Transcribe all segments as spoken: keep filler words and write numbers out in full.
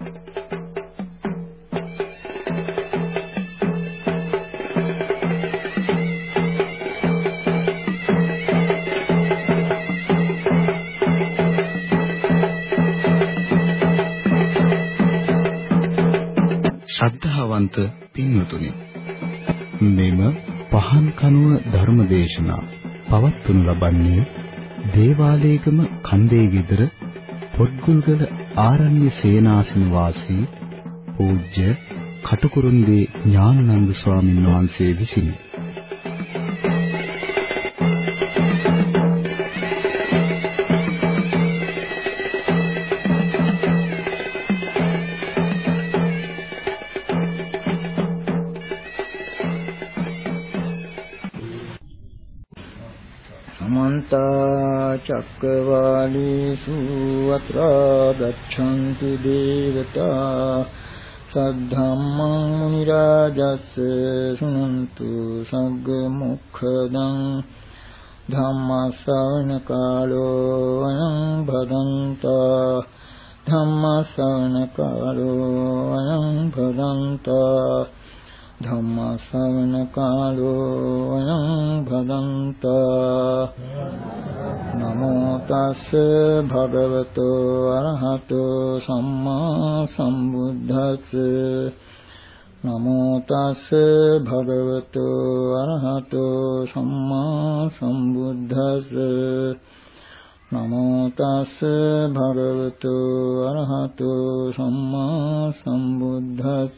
ශ්‍රද්ධාවන්ත පින්වතුනි, මෙම පහන් කනුව ධර්මදේශනා පවත්වනු ලබන්නේ දේවාලේගම කන්දේ ගෙදර පොත්ගුල්ගල ආරණ්‍ය සේනාසන වාසී පූජ්‍ය කටුකුරුන්දී ඥානানন্দ ස්වාමීන් වහන්සේ විසිනි. චක්කවාලේසු අත්‍රා ගච්ඡන්තු දේවතා සද්ධම්මං මුනි රාජස්ස සුනන්තු සග්ග මොක්ඛදං ධම්මස්සවන කාලෝ අයං භදන්තා ධම්මස්සවන කාලෝ අයං භදන්තා ධම්මස්සවන කාලෝ අයං භදන්තා නමෝ තස්ස භගවතෝ අරහතෝ සම්මා සම්බුද්දස්ස නමෝ තස්ස භගවතෝ අරහතෝ සම්මා සම්බුද්දස්ස නමෝ තස්ස භගවතෝ අරහතෝ සම්මා සම්බුද්දස්ස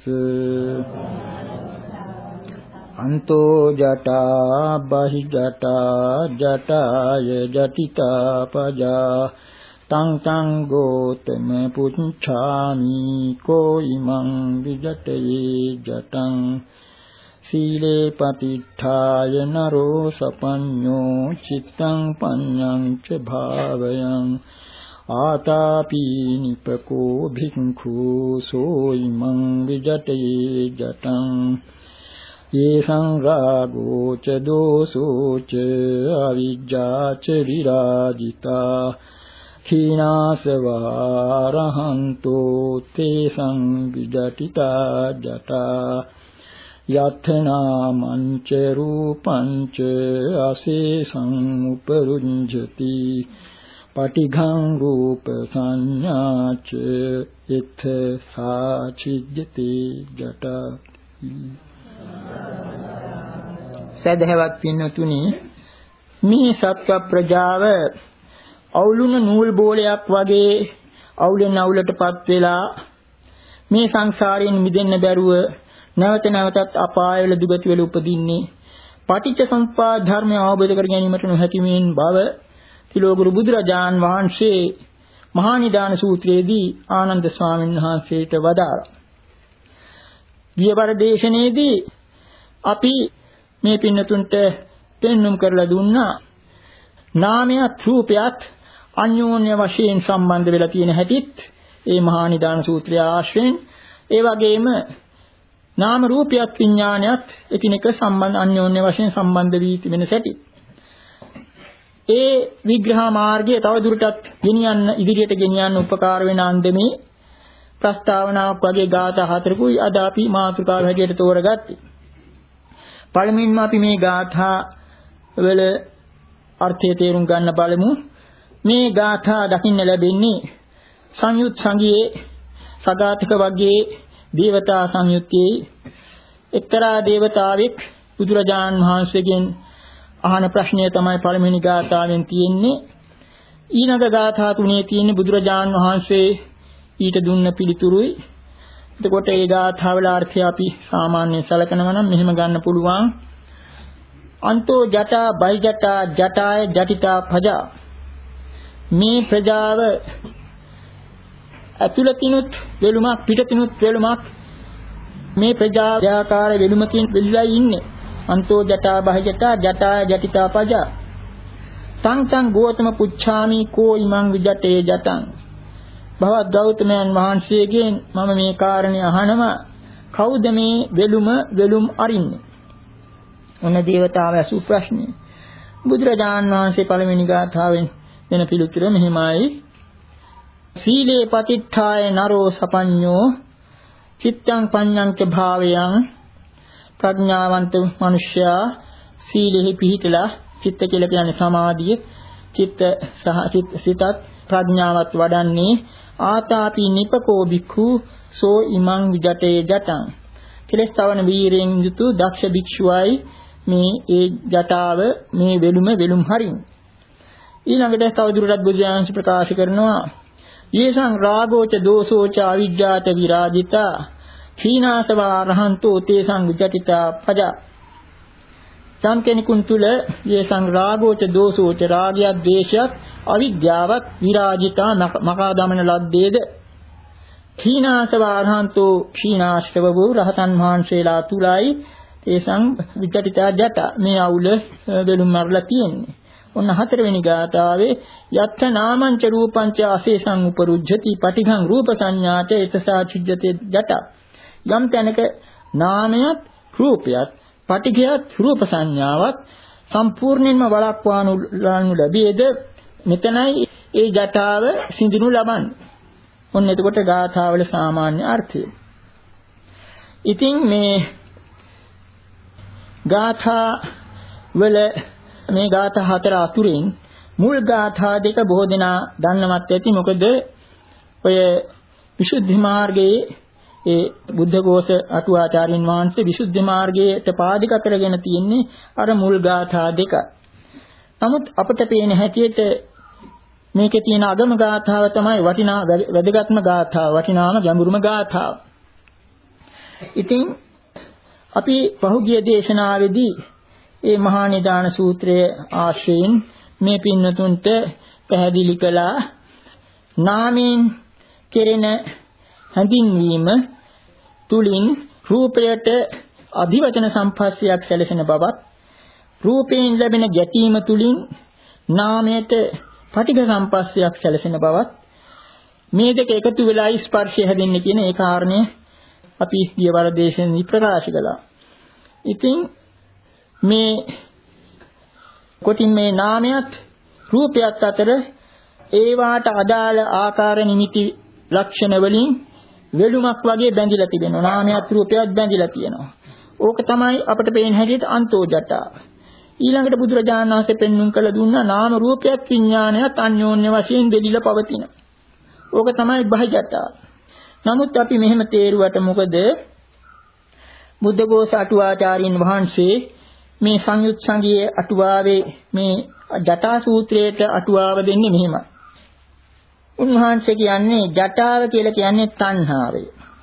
අන්තෝ ජටා බහි ජටා ජටාය ජටිතා පජා තං තං ගෝතම පුච්ඡාමි කෝ ඉමං විජටේ ජටං සීලේ පතිඨාය නරෝ සපඤ්ඤෝ චිත්තං පඤ්ඤං ච භාවයං ආතාපි නිපකෝ භික්ඛු සෝ ඉමං විජටේ ජටං ये संरागो च दोषो च अविज्जा च विराजिता खीनासवारहन्तो ते संविजटिता जटा यथनामञ्च रूपञ्च अशेषं उपरुञ्जति पटिघं रूप संज्ञा च इत्थ साचिज्यते जटा සදහවත් පින්නතුනි, මේ සත්ව ප්‍රජාව අවුලුන නූල් බෝලයක් වගේ අවුලෙන් අවුලටපත් වෙලා මේ සංසාරයෙන් මිදෙන්න බැරුව නැවත නැවතත් අපායවල දුගති වල උපදින්නේ පටිච්ච සමුප්පාද ධර්මය අවබෝධ කර ගැනීමට නොහැකි මේන් බව තිලෝගුරු බුදුරජාන් වහන්සේ මහා නිදාන සූත්‍රයේදී ආනන්ද ස්වාමීන් වහන්සේට වදාළා. ගියවර දේශනයේදී අපි මේ පින්නතුන්ට පෙන්눔 කරලා දුන්නා නාමයත් රූපයත් අන්‍යෝන්‍ය වශයෙන් සම්බන්ධ වෙලා තියෙන හැටිත් ඒ මහා නිදාන සූත්‍රය ආශ්‍රයෙන්, ඒ වගේම නාම රූපයත් විඥානයත් එකිනෙක සම්බන්ධ අන්‍යෝන්‍ය වශයෙන් සම්බන්ධ වී තිබෙන හැටි ඒ විග්‍රහ මාර්ගය තව දුරටත් ගෙනියන්න ඉදිරියට ගෙනියන්න උපකාර වෙන අන්දමේ ප්‍රස්තාවනාවක් වගේ ගාථා හතරකුයි අද අපි මාතෘකාව හැටියට තෝරගත්තේ. පළමුවෙන්ම අපි මේ ගාථා වල අර්ථය තේරුම් ගන්න බලමු. මේ ගාථා දකින්න ලැබෙන්නේ සංයුත් සංගයේ සගාතක වර්ගයේ දේවතා සංයුත්තේ එක්තරා දේවතාවෙක් බුදුරජාණන් වහන්සේගෙන් අහන ප්‍රශ්නය තමයි පළමුවෙනි ගාථාවෙන් තියෙන්නේ. ඊළඟ ගාථා තුනේ තියෙන්නේ බුදුරජාණන් වහන්සේ ඊට දුන්න පිළිතුරුයි. එතකොට ඒ ගාථාවල අර්ථය අපි සාමාන්‍යයෙන් සැලකනවා නම් මෙහෙම ගන්න පුළුවන්. අන්තෝ ජටා බයි ජටා ජටාය ජටිතා පජා. මේ ප්‍රජාව ඇතුළතිනුත් වෙලුමක් පිටතිනුත් වෙලුමක් මේ ප්‍රජාව ආකාර වෙලුමකින් වෙලිලා ඉන්නේ. අන්තෝ ජටා බයි ජටා ජටාය ජටිතා පජා. තං තං ගෝතම පුච්ඡාමි කෝ ඉමං විජටේ ජටං. භවත් ගෞතමයන් වහන්සේගෙන් මම මේ කාරණේ අහනවා, කවුද මේ වෙලුම වෙලුම් අරින්නේ? ඔන්න දේවතාව අසු ප්‍රශ්නේ. බුදුරජාණන් වහන්සේ පළවෙනි ගාථාවෙන් දෙන පිළිතුර මෙහිමයි. සීලේ පතිට්ඨාය නරෝ සපඤ්ඤෝ චිත්තං පඤ්ඤං ච භාවයං ප්‍රඥාවන්ත මිනිසයා සීලෙහි පිහිටලා චිත්ත කියලා කියන්නේ සමාධිය චිත්ත සහ සිතත් ප්‍රඥාවත් වඩන්නේ ආතාපි නිපකෝ භික්ඛු සෝ ඉමං විජටේ ජටං කෙලස් තවන වීරයෙන් යුතු දක්ෂ භික්ෂුවයි මේ ඒ ජටාව මේ වෙලුම වෙලුම් හරින් ඊළඟට තවදුරටත් බුදුරජාණන් ප්‍රකාශ කරනවා යේසං රාගෝච දෝසෝච අවිජ්ජාත විරාජිතා khīnāsavā arahantō තේසං විජටිතා පජා සම් කෙනෙකුන් තුල යේසං රාගෝච දෝසෝච රාගයත් ද්වේෂයත් අවිද්‍යාවත් විරාජිතා මකා දමන ලද්දේද khīnāsavā arahantō khīnāශ්‍රව වූ රහතන් වහන්සේලා තුලයි තේසං විජටිතා ජට මේ අවුල වෙලුම් මරලා තියෙන්නේ ඔන්න හතරවෙනි ගාථාවේ යත්ත නාමංච රූපංච අශේෂං උපරුජ්ජති පටිඝං රූප සංඥාච එතසා චුජ්ජති ජට යම් තැනක නාමයත් රූපයත් පටිඝයත් රූප සංඥාවත් සම්පූර්ණයෙන්ම වළක්වානු ලැබියද මෙතනයි ඒ ජටාව සිඳිනු ලබන්නේ ඔන්න එතකොට ගාථාවල සාමාන්‍ය අර්ථය ඉතින් මේ ගාථා වල මේ ගාථා හතර අතුරින් මුල් ගාථා දෙක බොහෝ දෙනා දන්නවත් ඇති මොකද ඔය විසුද්ධි මාර්ගයේ ඒ බුද්ධඝෝෂ අටුවාචාරින් වහන්සේ විසුද්ධි මාර්ගයට පාදික කරගෙන තියෙන්නේ අර මුල් ගාථා දෙක. නමුත් අපිට පේන හැටියට මේකේ තියෙන අගම ගාථාව තමයි වටිනා වැදගත්ම ගාථාව වටිනාම ගැඹුරුම ගාථාව. ඉතින් අපි පහුගිය දේශනාවේදී ඒ මහා නිදාන සූත්‍රයේ ආශ්‍රයෙන් මේ පින්නතුන්ට පැහැදිලි කළා නාමයෙන් කෙරෙන හැඳින්වීම තුලින් රූපයට අධිවචන සම්පස්සයක් සැලසෙන බවත් රූපයෙන් ලැබෙන ගැටීම තුලින් නාමයට පටිඝ සම්පස්සයක් සැලසෙන බවත් මේ දෙක එකතු වෙලා ස්පර්ශය හැදෙන්නේ කියන ඒ කාරණය අපි ගියවර දේශනාවේ ප්‍රකාශ කළා. ඉතින් මේ කොටින් මේ නාමයක් රූපයක් අතර ඒවාට අදාළ ආකාර නිමිති ලක්ෂණ වලින් වෙළුමක් වගේ බැඳිලා තිබෙනවා. නාමයක් රූපයක් බැඳිලා තියෙනවා. ඕක තමයි අපිට පේන හැටියට අන්තෝ ජටා. ඊළඟට බුදුරජාණන් වහන්සේ පෙන්වුම් කළ දුන්නා නාම රූපයක් විඥානයත් අන්‍යෝන්‍ය වශයෙන් බෙදিলা පවතින. ඕක තමයි බහි ජටා. නමුත් අපි මෙහෙම තේරුවට මොකද බුද්ධඝෝෂ අටුවාචාරින් වහන්සේ මේ සංයුත් සංගයේ අටුවාවේ මේ ජටා සූත්‍රයට අටුවාව දෙන්නේ මෙහෙමයි. උන්වහන්සේ කියන්නේ ජටාව කියලා කියන්නේ තණ්හාවය.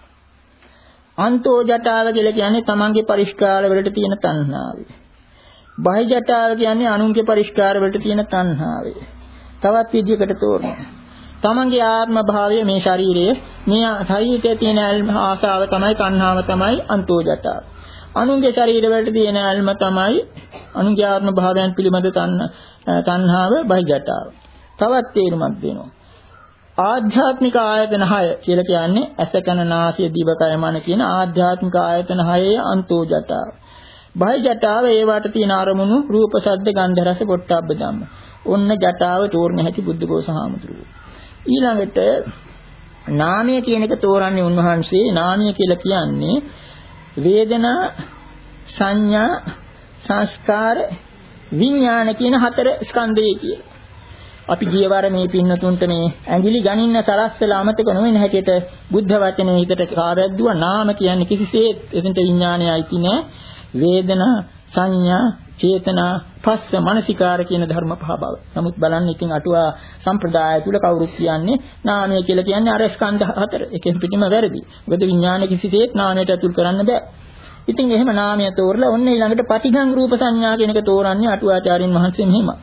අන්තෝ ජටාව කියලා කියන්නේ තමන්ගේ පරිස්කාර වලට තියෙන තණ්හාවය. බාහ්‍ය ජටාව කියන්නේ අනුන්ගේ පරිස්කාර වලට තියෙන තණ්හාවය. තවත් විදිහකට තෝරනවා. තමන්ගේ ආත්ම භාවය මේ ශරීරයේ මේ ශරීරයේ තියෙන ආසාව තමයි තණ්හාව තමයි අන්තෝ ජටාව. අනුන්ගේ ශරීර වලට තියෙන අල්ම තමයි අනුන්ගේ ආත්ම භාවයන් පිළිබඳ තණ්හාව බාහ්‍ය ජටාව. තවත් තේරුමක් දෙනවා. ආධ්‍යාත්මික ආයතන හය කියලා කියන්නේ ඇස කන නාසය දිවකය මන කියන ආධ්‍යාත්මික ආයතන හයේ අන්තෝ ජටාව. බාහ්‍ය ජටාව ඒවට තියෙන අරමුණු රූප ශබ්ද ගන්ධ රස පොට්ටබ්බ ධම්ම. ඔන්න ජටාව තෝරන හැටි බුද්ධඝෝෂ හාමුදුරුවෝ. ඊළඟට නාමය කියන එක තෝරන්නේ උන්වහන්සේ නාමය කියලා කියන්නේ වේදනා සංඥා සංස්කාර විඥාන කියන හතර ස්කන්ධය කියලා. අපි ගියවර මේ පින්නතුන්ට මේ ඇඟිලි ගණින්න තරස්සලා අමතක නොවෙන හැටියට බුද්ධ වචනේ හිතට කාර්යද්දුවා නාම කියන්නේ කිසිසේත් එතනට විඥානයයි තිනේ වේදනා සංඥා චේතනා පස්ස මනසිකාර කියන ධර්ම පහ බව. නමුත් බලන්න ඉතින් අටුවා සම්ප්‍රදාය තුල කවුරුත් කියන්නේ නාමය කියලා කියන්නේ අර ස්කන්ධ හතර. ඒකෙන් පිටිම වැරදි. මොකද විඥාන කිසිසේත් නාමයට අතුල් කරන්න බෑ. ඉතින් එහෙම නාමය තෝරලා ඔන්න ඊළඟට පටිඝං රූප සංඥා කියන එක තෝරන්නේ අටුවාචාරින් වහන්සේ මෙහෙමයි.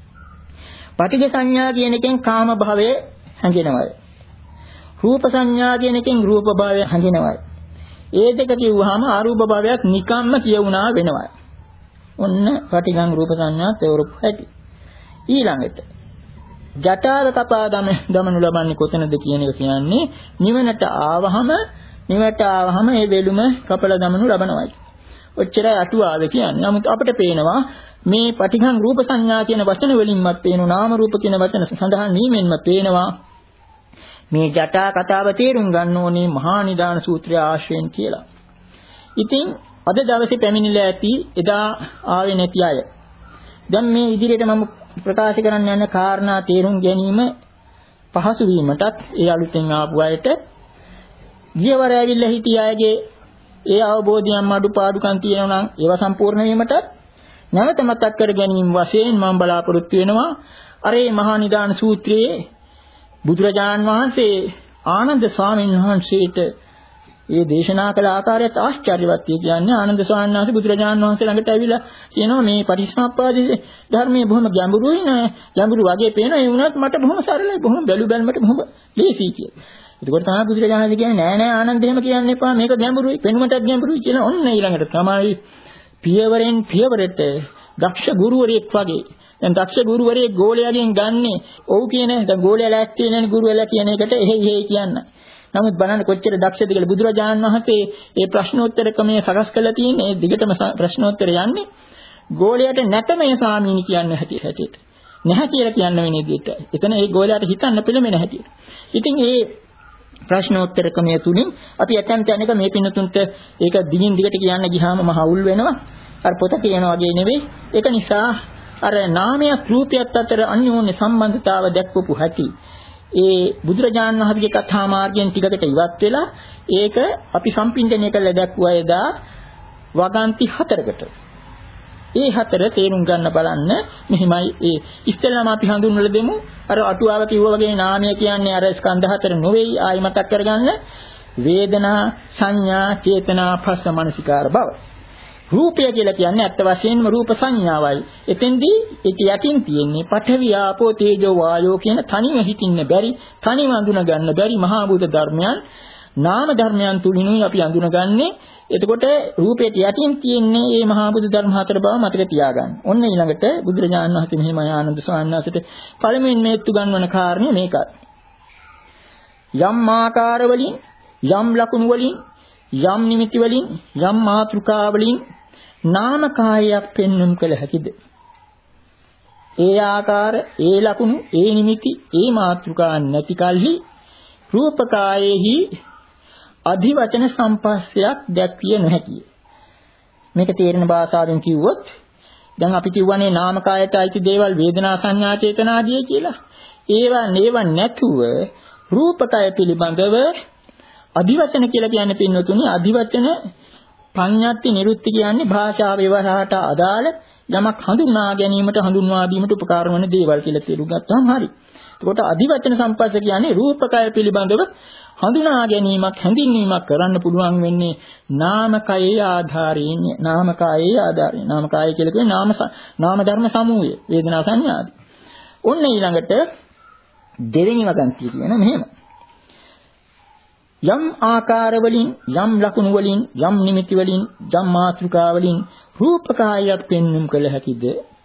පටිඝ සංඥා කියන එකෙන් කාම භවයේ හැඟෙනවයි. රූප සංඥා කියන එකෙන් රූප භවයේ හැඟෙනවයි. ඒ දෙක කිව්වහම අරූප භවයක් නිකම්ම කියුණා වෙනවයි. ඔන්න පටිඝං රූප සංඥා තේරුම් ඇති. ඊළඟට ජටාව කපා දම දමනු ලබන්නේ කොතනද කියන එක කියන්නේ නිවනට ආවහම නිවනට ආවහම ඒ වෙලුම කපලා දමනු ලබනවායි. ඔච්චරයි අටුවාව කියන්නේ. නමුත් අපිට පේනවා මේ පටිඝං රූප සංඥා කියන වචන වලින්මත් පේනවා නාම රූප කියන වචන සඳහන් වීමෙන්ම පේනවා මේ ජටා කතාව තේරුම් ගන්න ඕනේ මහා නිදාන සූත්‍රය ආශ්‍රයෙන් කියලා. ඉතින් අද දවසේ පැමිණිලා ඇති එදා ආවේ නැති අය. දැන් මේ ඉදිරියට මම ප්‍රකාශ කරන්න යන කාරණා තේරුම් ගැනීම පහසු වීමටත් ඒ අලුතෙන් ආපු අයට ගියවර ඇවිල්ලා හිටිය අයගේ ඒ අවබෝධයන් අඩුපාඩුකම් තියෙනවා නම් ඒවා සම්පූර්ණ වීමටත් නැවත මතක් කර ගැනීම වශයෙන් මම බලාපොරොත්තු වෙනවා අර මේ මහා නිදාන සූත්‍රයේ බුදුරජාණන් වහන්සේ ආනන්ද ස්වාමීන් වහන්සේට ඒ දේශනා කළ ආකාරයත් ආශ්චර්යවත්. ඒ කියන්නේ ආනන්ද ස්වාමීන් වහන්සේ බුදුරජාණන් වහන්සේ ළඟට ඇවිල්ලා කියනවා මේ පටිච්චසමුප්පාදයේ ධර්මයේ බොහොම ගැඹුරුයි නේ. ගැඹුරු වගේ පේනවා. ඒ වුණත් මට බොහොම සරලයි. බොහොම බැලු බැලමට බොහොම ලේසියි කියලා. ඒකෝට තමයි බුදුරජාණන් වහන්සේ කියන්නේ නෑ නෑ ආනන්ද එහෙම කියන්න එපා. මේක ගැඹුරුයි. පෙනුමටත් ගැඹුරුයි කියලා. ඔන්න ඊළඟට තමයි පියවරෙන් පියවරට දක්ෂ ගුරුවරයෙක් වගේ. දැන් දක්ෂ ගුරුවරයෙක් ගෝලයාගෙන් ගන්නේ ඔව් කියන දැන් ගෝලයා ලෑස්ති වෙනනේ ගුරුවරයා කියන එකට එහෙයි එහෙයි කියන්න. නමුත් බලන්න කොච්චර දක්ෂද කියලා බුදුරජාණන් වහන්සේ මේ ප්‍රශ්නෝත්තර ක්‍රමයේ සකස් කරලා තියෙන්නේ. ඒ දිගටම ප්‍රශ්නෝත්තර යන්නේ ගෝලයාට නැත මේ ස්වාමීනි කියන්න හැටියට. නැහැ කියලා කියන්න වෙන විදිහට. එතන ඒ ගෝලයාට හිතන්න පිළිමෙන හැටියට. ඉතින් මේ ප්‍රශ්නෝත්තර ක්‍රමය තුලින් අපි ඇතැම් තැනක මේ පින්නතුන්ට ඒක දිගින් දිගට කියන්න ගියාම මහ අවුල් වෙනවා. අර පොත කියන වගේ නෙවෙයි. ඒක නිසා අර නාමයක් රූපයක් අතර අන්‍යෝන්‍ය සම්බන්ධතාව දැක්වපු හැටි ඒ බුදුරජාණන් වහන්සේගේ කතා මාර්ගයෙන් ටිකකට ඉවත් වෙලා ඒක අපි සම්පින්දනය කරලා දැක්වුවා එදා වගන්ති හතරකට. ඒ හතර තේරුම් ගන්න බලන්න මෙහිමයි ඒ ඉස්සෙල්ලාම අපි හඳුන්වලා දෙමු අර අටුවාව කිව්වා වගේ නාමය කියන්නේ අර ස්කන්ධ හතර නෙවෙයි ආයි මතක් කරගන්න වේදනා සංඥා චේතනා පස්ස මනසිකාර බව. රූපය කියලා කියන්නේ අත්ත වශයෙන්ම රූප සංඥාවයි. එතෙන්දී ඒක යටින් තියෙන්නේ පඨවි ආපෝ තේජෝ වායෝ කියන තනිව හිතින්න බැරි, තනිව අඳුන ගන්න බැරි මහා භූත ධර්මයන් නාම ධර්මයන් තුලිනුයි අපි අඳුනගන්නේ. එතකොට රූපයට යටින් තියෙන්නේ මේ මහා භූත ධර්ම හතර බව මතක තියාගන්න. ඔන්න ඊළඟට බුදුරජාණන් වහන්සේ මෙහිම ආනන්ද ස්වාමීන් වහන්සේට පළමුවෙන් මේත්තු ගන්නවන කාරණේ මේකයි. යම් ආකාර වලින්, යම් ලකුණු වලින්, යම් නිමිති වලින්, යම් මාතෘකා වලින් නාම කායයක් පෙන්වුම් කළ හැකිද? ඒ ආකාර, ඒ ලකුණු, ඒ නිමිති, ඒ මාතෘකා නැති කලෙහි රූප කායෙහි අධිවචන සම්පස්සයක් දැක්විය නොහැකිය. මේක තේරෙන භාෂාවෙන් කිව්වොත් දැන් අපි කියවනේ නාම කායයට අයිති දේවල් වේදනා සංඥා චේතනා ආදී කියලා. ඒවා නේව නැතුව රූප කාය පිළිබඳව අධිවචන කියලා කියන්නේ පින්නතුනි අධිවචන පඤ්ඤාති නිරුක්ති කියන්නේ භාෂා ව්‍යවහාරයට අදාළ යමක් හඳුනා ගැනීමට හඳුන්වා දීමට උපකාර වන දේවල් කියලා තේරුම් ගත්තාම හරි. එතකොට අධිවචන සම්පස්ස කියන්නේ රූපකය පිළිබඳව හඳුනා ගැනීමක් හැඳින්වීමක් කරන්න පුළුවන් වෙන්නේ නාමකයේ ආධාරයෙන් නාමකයේ ආධාරයෙන් නාමකය කියලා කියන්නේ නාම නාම ධර්ම සමූහය වේදනා සංඥා ආදී. ඔන්න ඊළඟට දෙවෙනි වගන්තිය කියන මෙහෙම යම් ආකාර වලින් යම් ලකුණු වලින් යම් නිමිති වලින් යම් මාතෘකා වලින් රූපකායයක් පෙන්වුම් කළ හැකිද?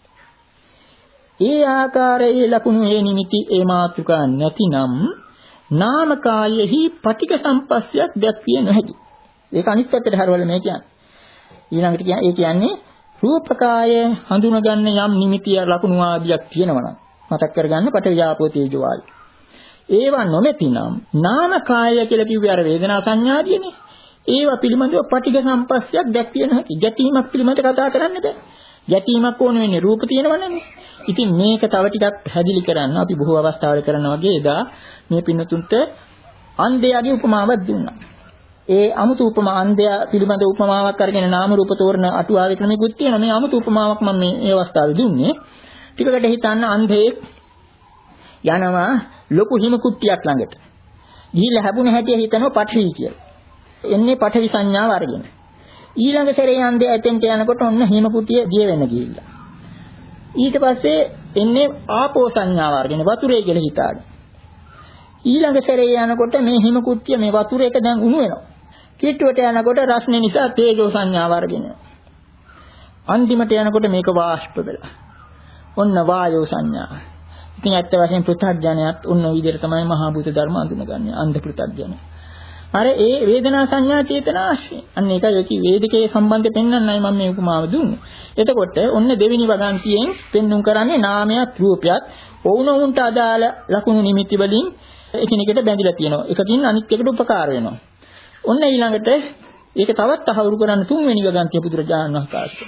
ඒ ආකාරයේ ලකුණු ඒ නිමිති ඒ මාතෘකා නැතිනම් නාමකායෙහි පටික සම්පස්සයක් දැක්විය නොහැකි. ඒක අනිත් පැත්තට හරවල මේ කියන්නේ. ඊළඟට කියන්නේ ඒ කියන්නේ රූපකාය හඳුන ගන්න යම් නිමිතිය ලකුණු ආදියක් තියෙනවා නම් මතක් කරගන්න පඨවි ආපෝ තේජෝ වායු. ඒවා නොමැතිනම් නාමකාය කියලා කිව්වේ අර වේදනා සංඥාදීනේ. ඒවා පිළිබඳව පටිඝ සම්පස්සයක් දැක්විය නොහැකි. ගැටීමක් පිළිබඳව කතා කරන්න බෑ. ගැටීමක් ඕන වෙන්නේ රූප තියෙනවනේ. ඉතින් මේක තව ටිකක් පැහැදිලි කරන්න අපි බොහෝ අවස්ථාවල කරනවා වගේ එදා මේ පින්නතුන්ට අන්ධයාගේ උපමාවක් දුන්නා. ඒ අමුතු උපමා අන්ධයා පිළිබඳ උපමාවක් අරගෙන නාම රූප තෝරන අටුවාවේ ක්‍රමිකුත් තියෙනවා. මේ අමුතු උපමාවක් මම මේ මේ අවස්ථාවේ දුන්නේ. ටිකකට හිතන්න අන්ධයෙක් යනවා ලොකු හිම කුට්ටියක් ළඟට. ගිහිල්ලා හැබුණ හැටි හිතනවා පඨවි කියලා. එන්නේ පඨවි සංඥාව අරගෙන. ඊළඟ සැරේ අන්ධයා එතෙන්ට යනකොට ඔන්න හිම කුට්ටිය දිය වෙන්න ගිහිල්ලා. ඊට පස්සේ එන්නේ ආපෝ සංඥාව අරගෙන වතුරේ කියලා හිතාගෙන. ඊළඟ සැරේ යනකොට මේ හිම කුට්ටිය මේ වතුර එක දැන් උණු වෙනවා. කිට්ටුවට යනකොට රස්නේ නිසා තේජෝ සංඥාව අරගෙන. අන්තිමට යනකොට මේක වාෂ්ප වෙලා. ඔන්න වායෝ සංඥාව. ඉතින් ඇත්ත වශයෙන් පෘථග්ජනයත් ඔන්න ඔය විදිහට තමයි මහා භූත ධර්ම අඳුනගන්නේ අන්ධ පෘථග්ජන. අර ඒ වේදනා සංඥා චේතනා ආශ්‍රය. අන්න ඒකයි ඔය කි වේදිකේ සම්බන්ධය පෙන්වන්නයි මම මේ උපමාව දුන්නේ. එතකොට ඔන්න දෙවෙනි වගන්තියෙන් පෙන්눔 කරන්නේ නාමයක් රූපයක් ඔවුනොවුන්ට අදාළ ලකුණු නිමිති වලින් එකිනෙකට බැඳිලා තියෙනවා. එකකින් අනිත් එකට උපකාර වෙනවා. ඔන්න ඊළඟට ඒක තවත් අහවුරු කරන්න තුන්වෙනි ග්‍රන්ථය බුදුරජාණන් වහන්සේ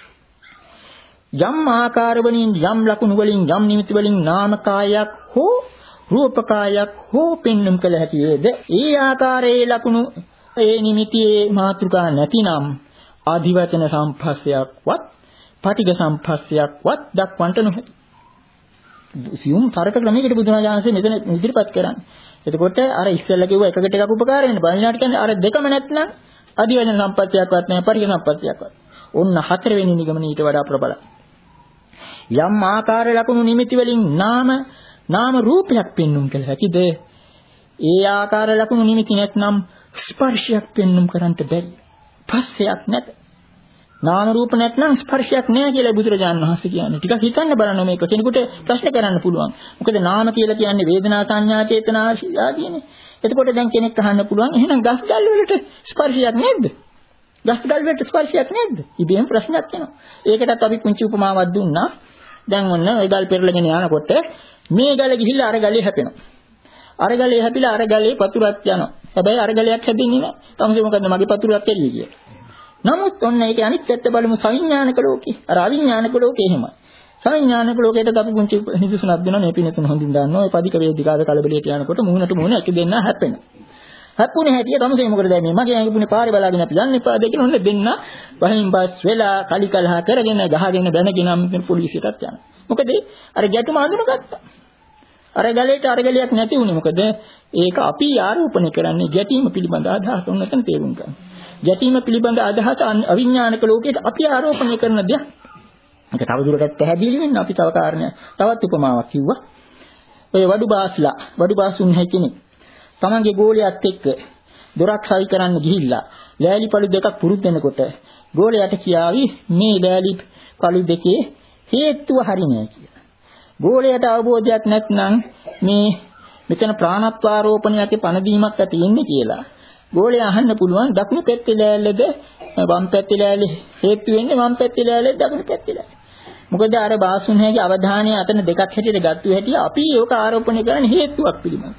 යම් ආකාර වලින් යම් ලකුණු වලින් යම් නිමිති වලින් නාමකායක් හෝ රූපකායක් හෝ පෙන්눔 කළ හැකි වේද ඒ ආකාරයේ ලකුණු ඒ නිමිතියේ මාතෘකා නැතිනම් ආදිවචන සම්පස්සයක්වත් පටිඝ සම්පස්සයක්වත් දක්වන්නට නොහැකි. සියුම් තර්ක ක්‍රමයකට බුදුරජාණන්සේ මෙතන ඉදිරිපත් කරන්නේ. එතකොට අර ඉස්සෙල්ලා කිව්ව එකකට එකක් උපකාර වෙන බලනාට කියන්නේ අර දෙකම නැත්නම් ආදිවචන සම්පස්සයක්වත් නැහැ පටිඝ සම්පස්සයක්වත්. ඔන්න හතරවෙනි නිගමනය ඊට වඩා ප්‍රබලයි. යම් ආකාර ලකුණු නිමිති වලින් නාම නාම රූපයක් පෙන්눔 කළ හැකිද ඒ ආකාර ලකුණු නිමිති නැත්නම් ස්පර්ශයක් පෙන්눔 කරන්නට බැරි. පස්සයක් නැත. නාම රූප නැත්නම් ස්පර්ශයක් නැහැ කියලා බුදුරජාණන් වහන්සේ කියන්නේ. ටිකක් හිතන්න බලන්න මේක කෙනෙකුට ප්‍රශ්න කරන්න පුළුවන්. මොකද නාම කියලා කියන්නේ වේදනා සංඥා චේතනා ආදීනේ. එතකොට දැන් කෙනෙක් අහන්න පුළුවන් එහෙනම් ගස් ගල් වලට ස්පර්ශයක් නැද්ද? ගස් ගල් වලට ස්පර්ශයක් නැද්ද? ඉබේම ප්‍රශ්නයක් එනවා. ඒකටත් අපි පුංචි උපමාවක් දුන්නා. දැන් ඔන්න ඒ ගල් පෙරලගෙන යනකොට මේ ගල ගිහිල්ලා අර ගලේ හැපෙනවා. අර ගලේ හැපිලා අර ගලේ පතුරක් යනවා. හැබැයි අර ගලයක් හැදෙන්නේ නැහැ. තමයි මොකද මගේ පතුරක් එළිය කියලා. නමුත් ඔන්න ඒකේ අනිත් පැත්ත බලමු සංඥානක ලෝකේ. අර අවිඥානික ලෝකේ එහෙමයි. සංඥානක ලෝකයට අපි පුංචි නිදසුනක් දෙනවා මේ පිනතුන හොඳින් දන්නවා. ඒ පදික වේදිකාවේ කලබලයට යනකොට මුහුණට මුහුණ එක දෙන්න හැපෙනවා. හැප්පුණේ හැටිය තමයි මොකද දැන් මේ මගේ ඇඟුනේ පාරේ බලාගෙන අපි යන්න එපා දෙකින් හොන්න දෙන්න වහින් බස් වෙලා කලි කලහ කරගෙන ගහගෙන බැනගෙන නම් පොලිසියටත් යනවා. මොකද අර ගැටුම අඳුනගත්තා. අර ගලේට අර ගලයක් නැති වුණේ මොකද ඒක අපි ආරෝපණය කරන්නේ ගැටීම පිළිබඳ අදහස උන්නතන තේරුම් ගන්න. ගැටීම පිළිබඳ අදහස අවිඥානික ලෝකයට අපි ආරෝපණය කරන දෙයක්. ඒක තවදුරටත් පැහැදිලි වෙන්න අපි තව කාරණයක් තවත් උපමාවක් කිව්වා. ඔය වඩු බාස්ලා වඩු බාසුන් හැ කෙනෙක් තමන්ගේ ගෝලයාත් එක්ක දොරක් සවි කරන්න ගිහිල්ලා ලෑලි පළු දෙකක් පුරුදු වෙනකොට ගෝලයාට කියාවි මේ ලෑලි පළු දෙකේ හේතුව හරිනේ කියලා. ගෝලයට අවබෝධයක් නැත්නම් මේ මෙතන ප්‍රාණත්වාරෝපණයක පණදීමක් ඇති වෙන්නේ කියලා. ගෝලයා අහන්න පුළුවන් දකුණු පැත්තේ ලෑල්ලද වම් පැත්තේ ලෑල්ල හේතු වෙන්නේ වම් පැත්තේ ලෑල්ල දකුණු පැත්තේ ලෑල්ල. මොකද අර බාසුන් හැගේ අවධානය අතන දෙකක් හැටියට ගත්තු හැටි අපි ඒක ආරෝපණය කරන්නේ හේතුවක් පිළිබඳව.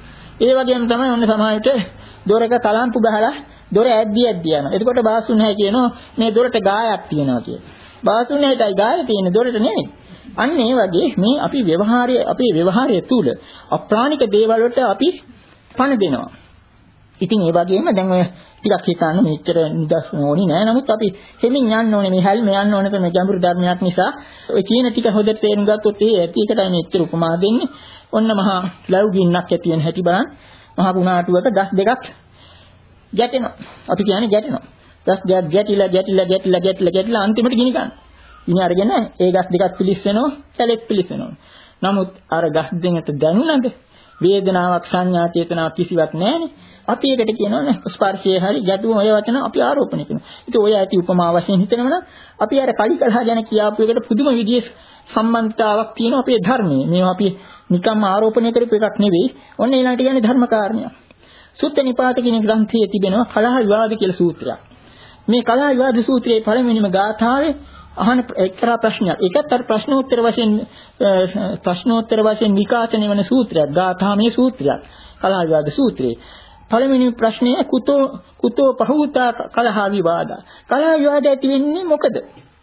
ඒ වගේම තමයි ඔන්න සමාජයට දොරක කලම්පු ගහලා දොර ඇද්දි ඇද්දි යනවා. එතකොට බාසුන් නැහැ කියනවා මේ දොරට ගායක් තියෙනවා කියලා. බාසුන් නැහැටයි ගාය තියෙන්නේ දොරට නෙමෙයි. අන්න ඒ වගේ මේ අපි ව්‍යවහාරය අපේ ව්‍යවහාරය තුල අප්‍රාණික දේවල් වලට අපි පණ දෙනවා. ඉතින් ඒ වගේම දැන් ඔය ටිකක් හිතන්න මෙච්චර නිදර්ශන ඕනේ නෑ. නමුත් අපි හෙමින් යන්න ඕනේ මේ හැල්ම යන්න ඕනේ මේ ගැඹුරු ධර්මයක් නිසා. ඔය කියන ටික හොදට තේරුම් ගත්තොත් ඒ ඇති එකටයි මෙච්චර උපමා දෙන්නේ. ඔන්න මහා ලව් ගින්නක් ඇති වෙන හැටි බලන්න. මහා පුණාටුවක ගස් දෙකක් ගැටෙනවා. අපි කියන්නේ ගැටෙනවා. ගස් දෙකක් ගැටිලා ගැටිලා ගැටිලා ගැටිලා ගැටිලා අන්තිමට ගිනි ගන්න. ඉනි අරගෙන ඒ ගස් දෙකක් පිලිස්සෙනවා, කැලෙක් පිලිස්සෙනවා. නමුත් අර ගස් දෙකට දැනුණාද? වේදනාවක් සංඥා චේතනාවක් කිසිවක් නැහැනේ. අපි ඒකට කියනවනේ ස්පර්ශයේ හරි ගැටුම ඔය වචන අපි ආරෝපණය කරනවා. ඉතින් ඔය ඇති උපමා වශයෙන් හිතනවනම් අපි අර කලි කලහ ගැන කියාපු එකට පුදුම විදිහේ සම්බන්ධතාවක් තියෙනවා අපේ ධර්මයේ. මේවා අපි නිකම්ම ආරෝපණය කරපු එකක් නෙවෙයි. ඔන්න ඊළඟට කියන්නේ ධර්ම කාරණයක්. සුත්ත නිපාත කියන ග්‍රන්ථයේ තිබෙනවා කලහ විවාද කියලා සූත්‍රයක්. මේ කලහ විවාද සූත්‍රයේ පළවෙනිම ගාථාවේ අහන එක්තරා ප්‍රශ්නයක්. ඒකත් අර ප්‍රශ්නෝත්තර වශයෙන් ප්‍රශ්නෝත්තර වශයෙන් විකාශනය වෙන සූත්‍රයක්. ගාථාමය සූත්‍රයක්. කලහ විවාද සූත්‍රයේ පළවෙනි ප්‍රශ්නය කුතෝ කුතෝ පහූතා කලහ විවාද. කලහ විවාද ඇති වෙන්නේ මොකද?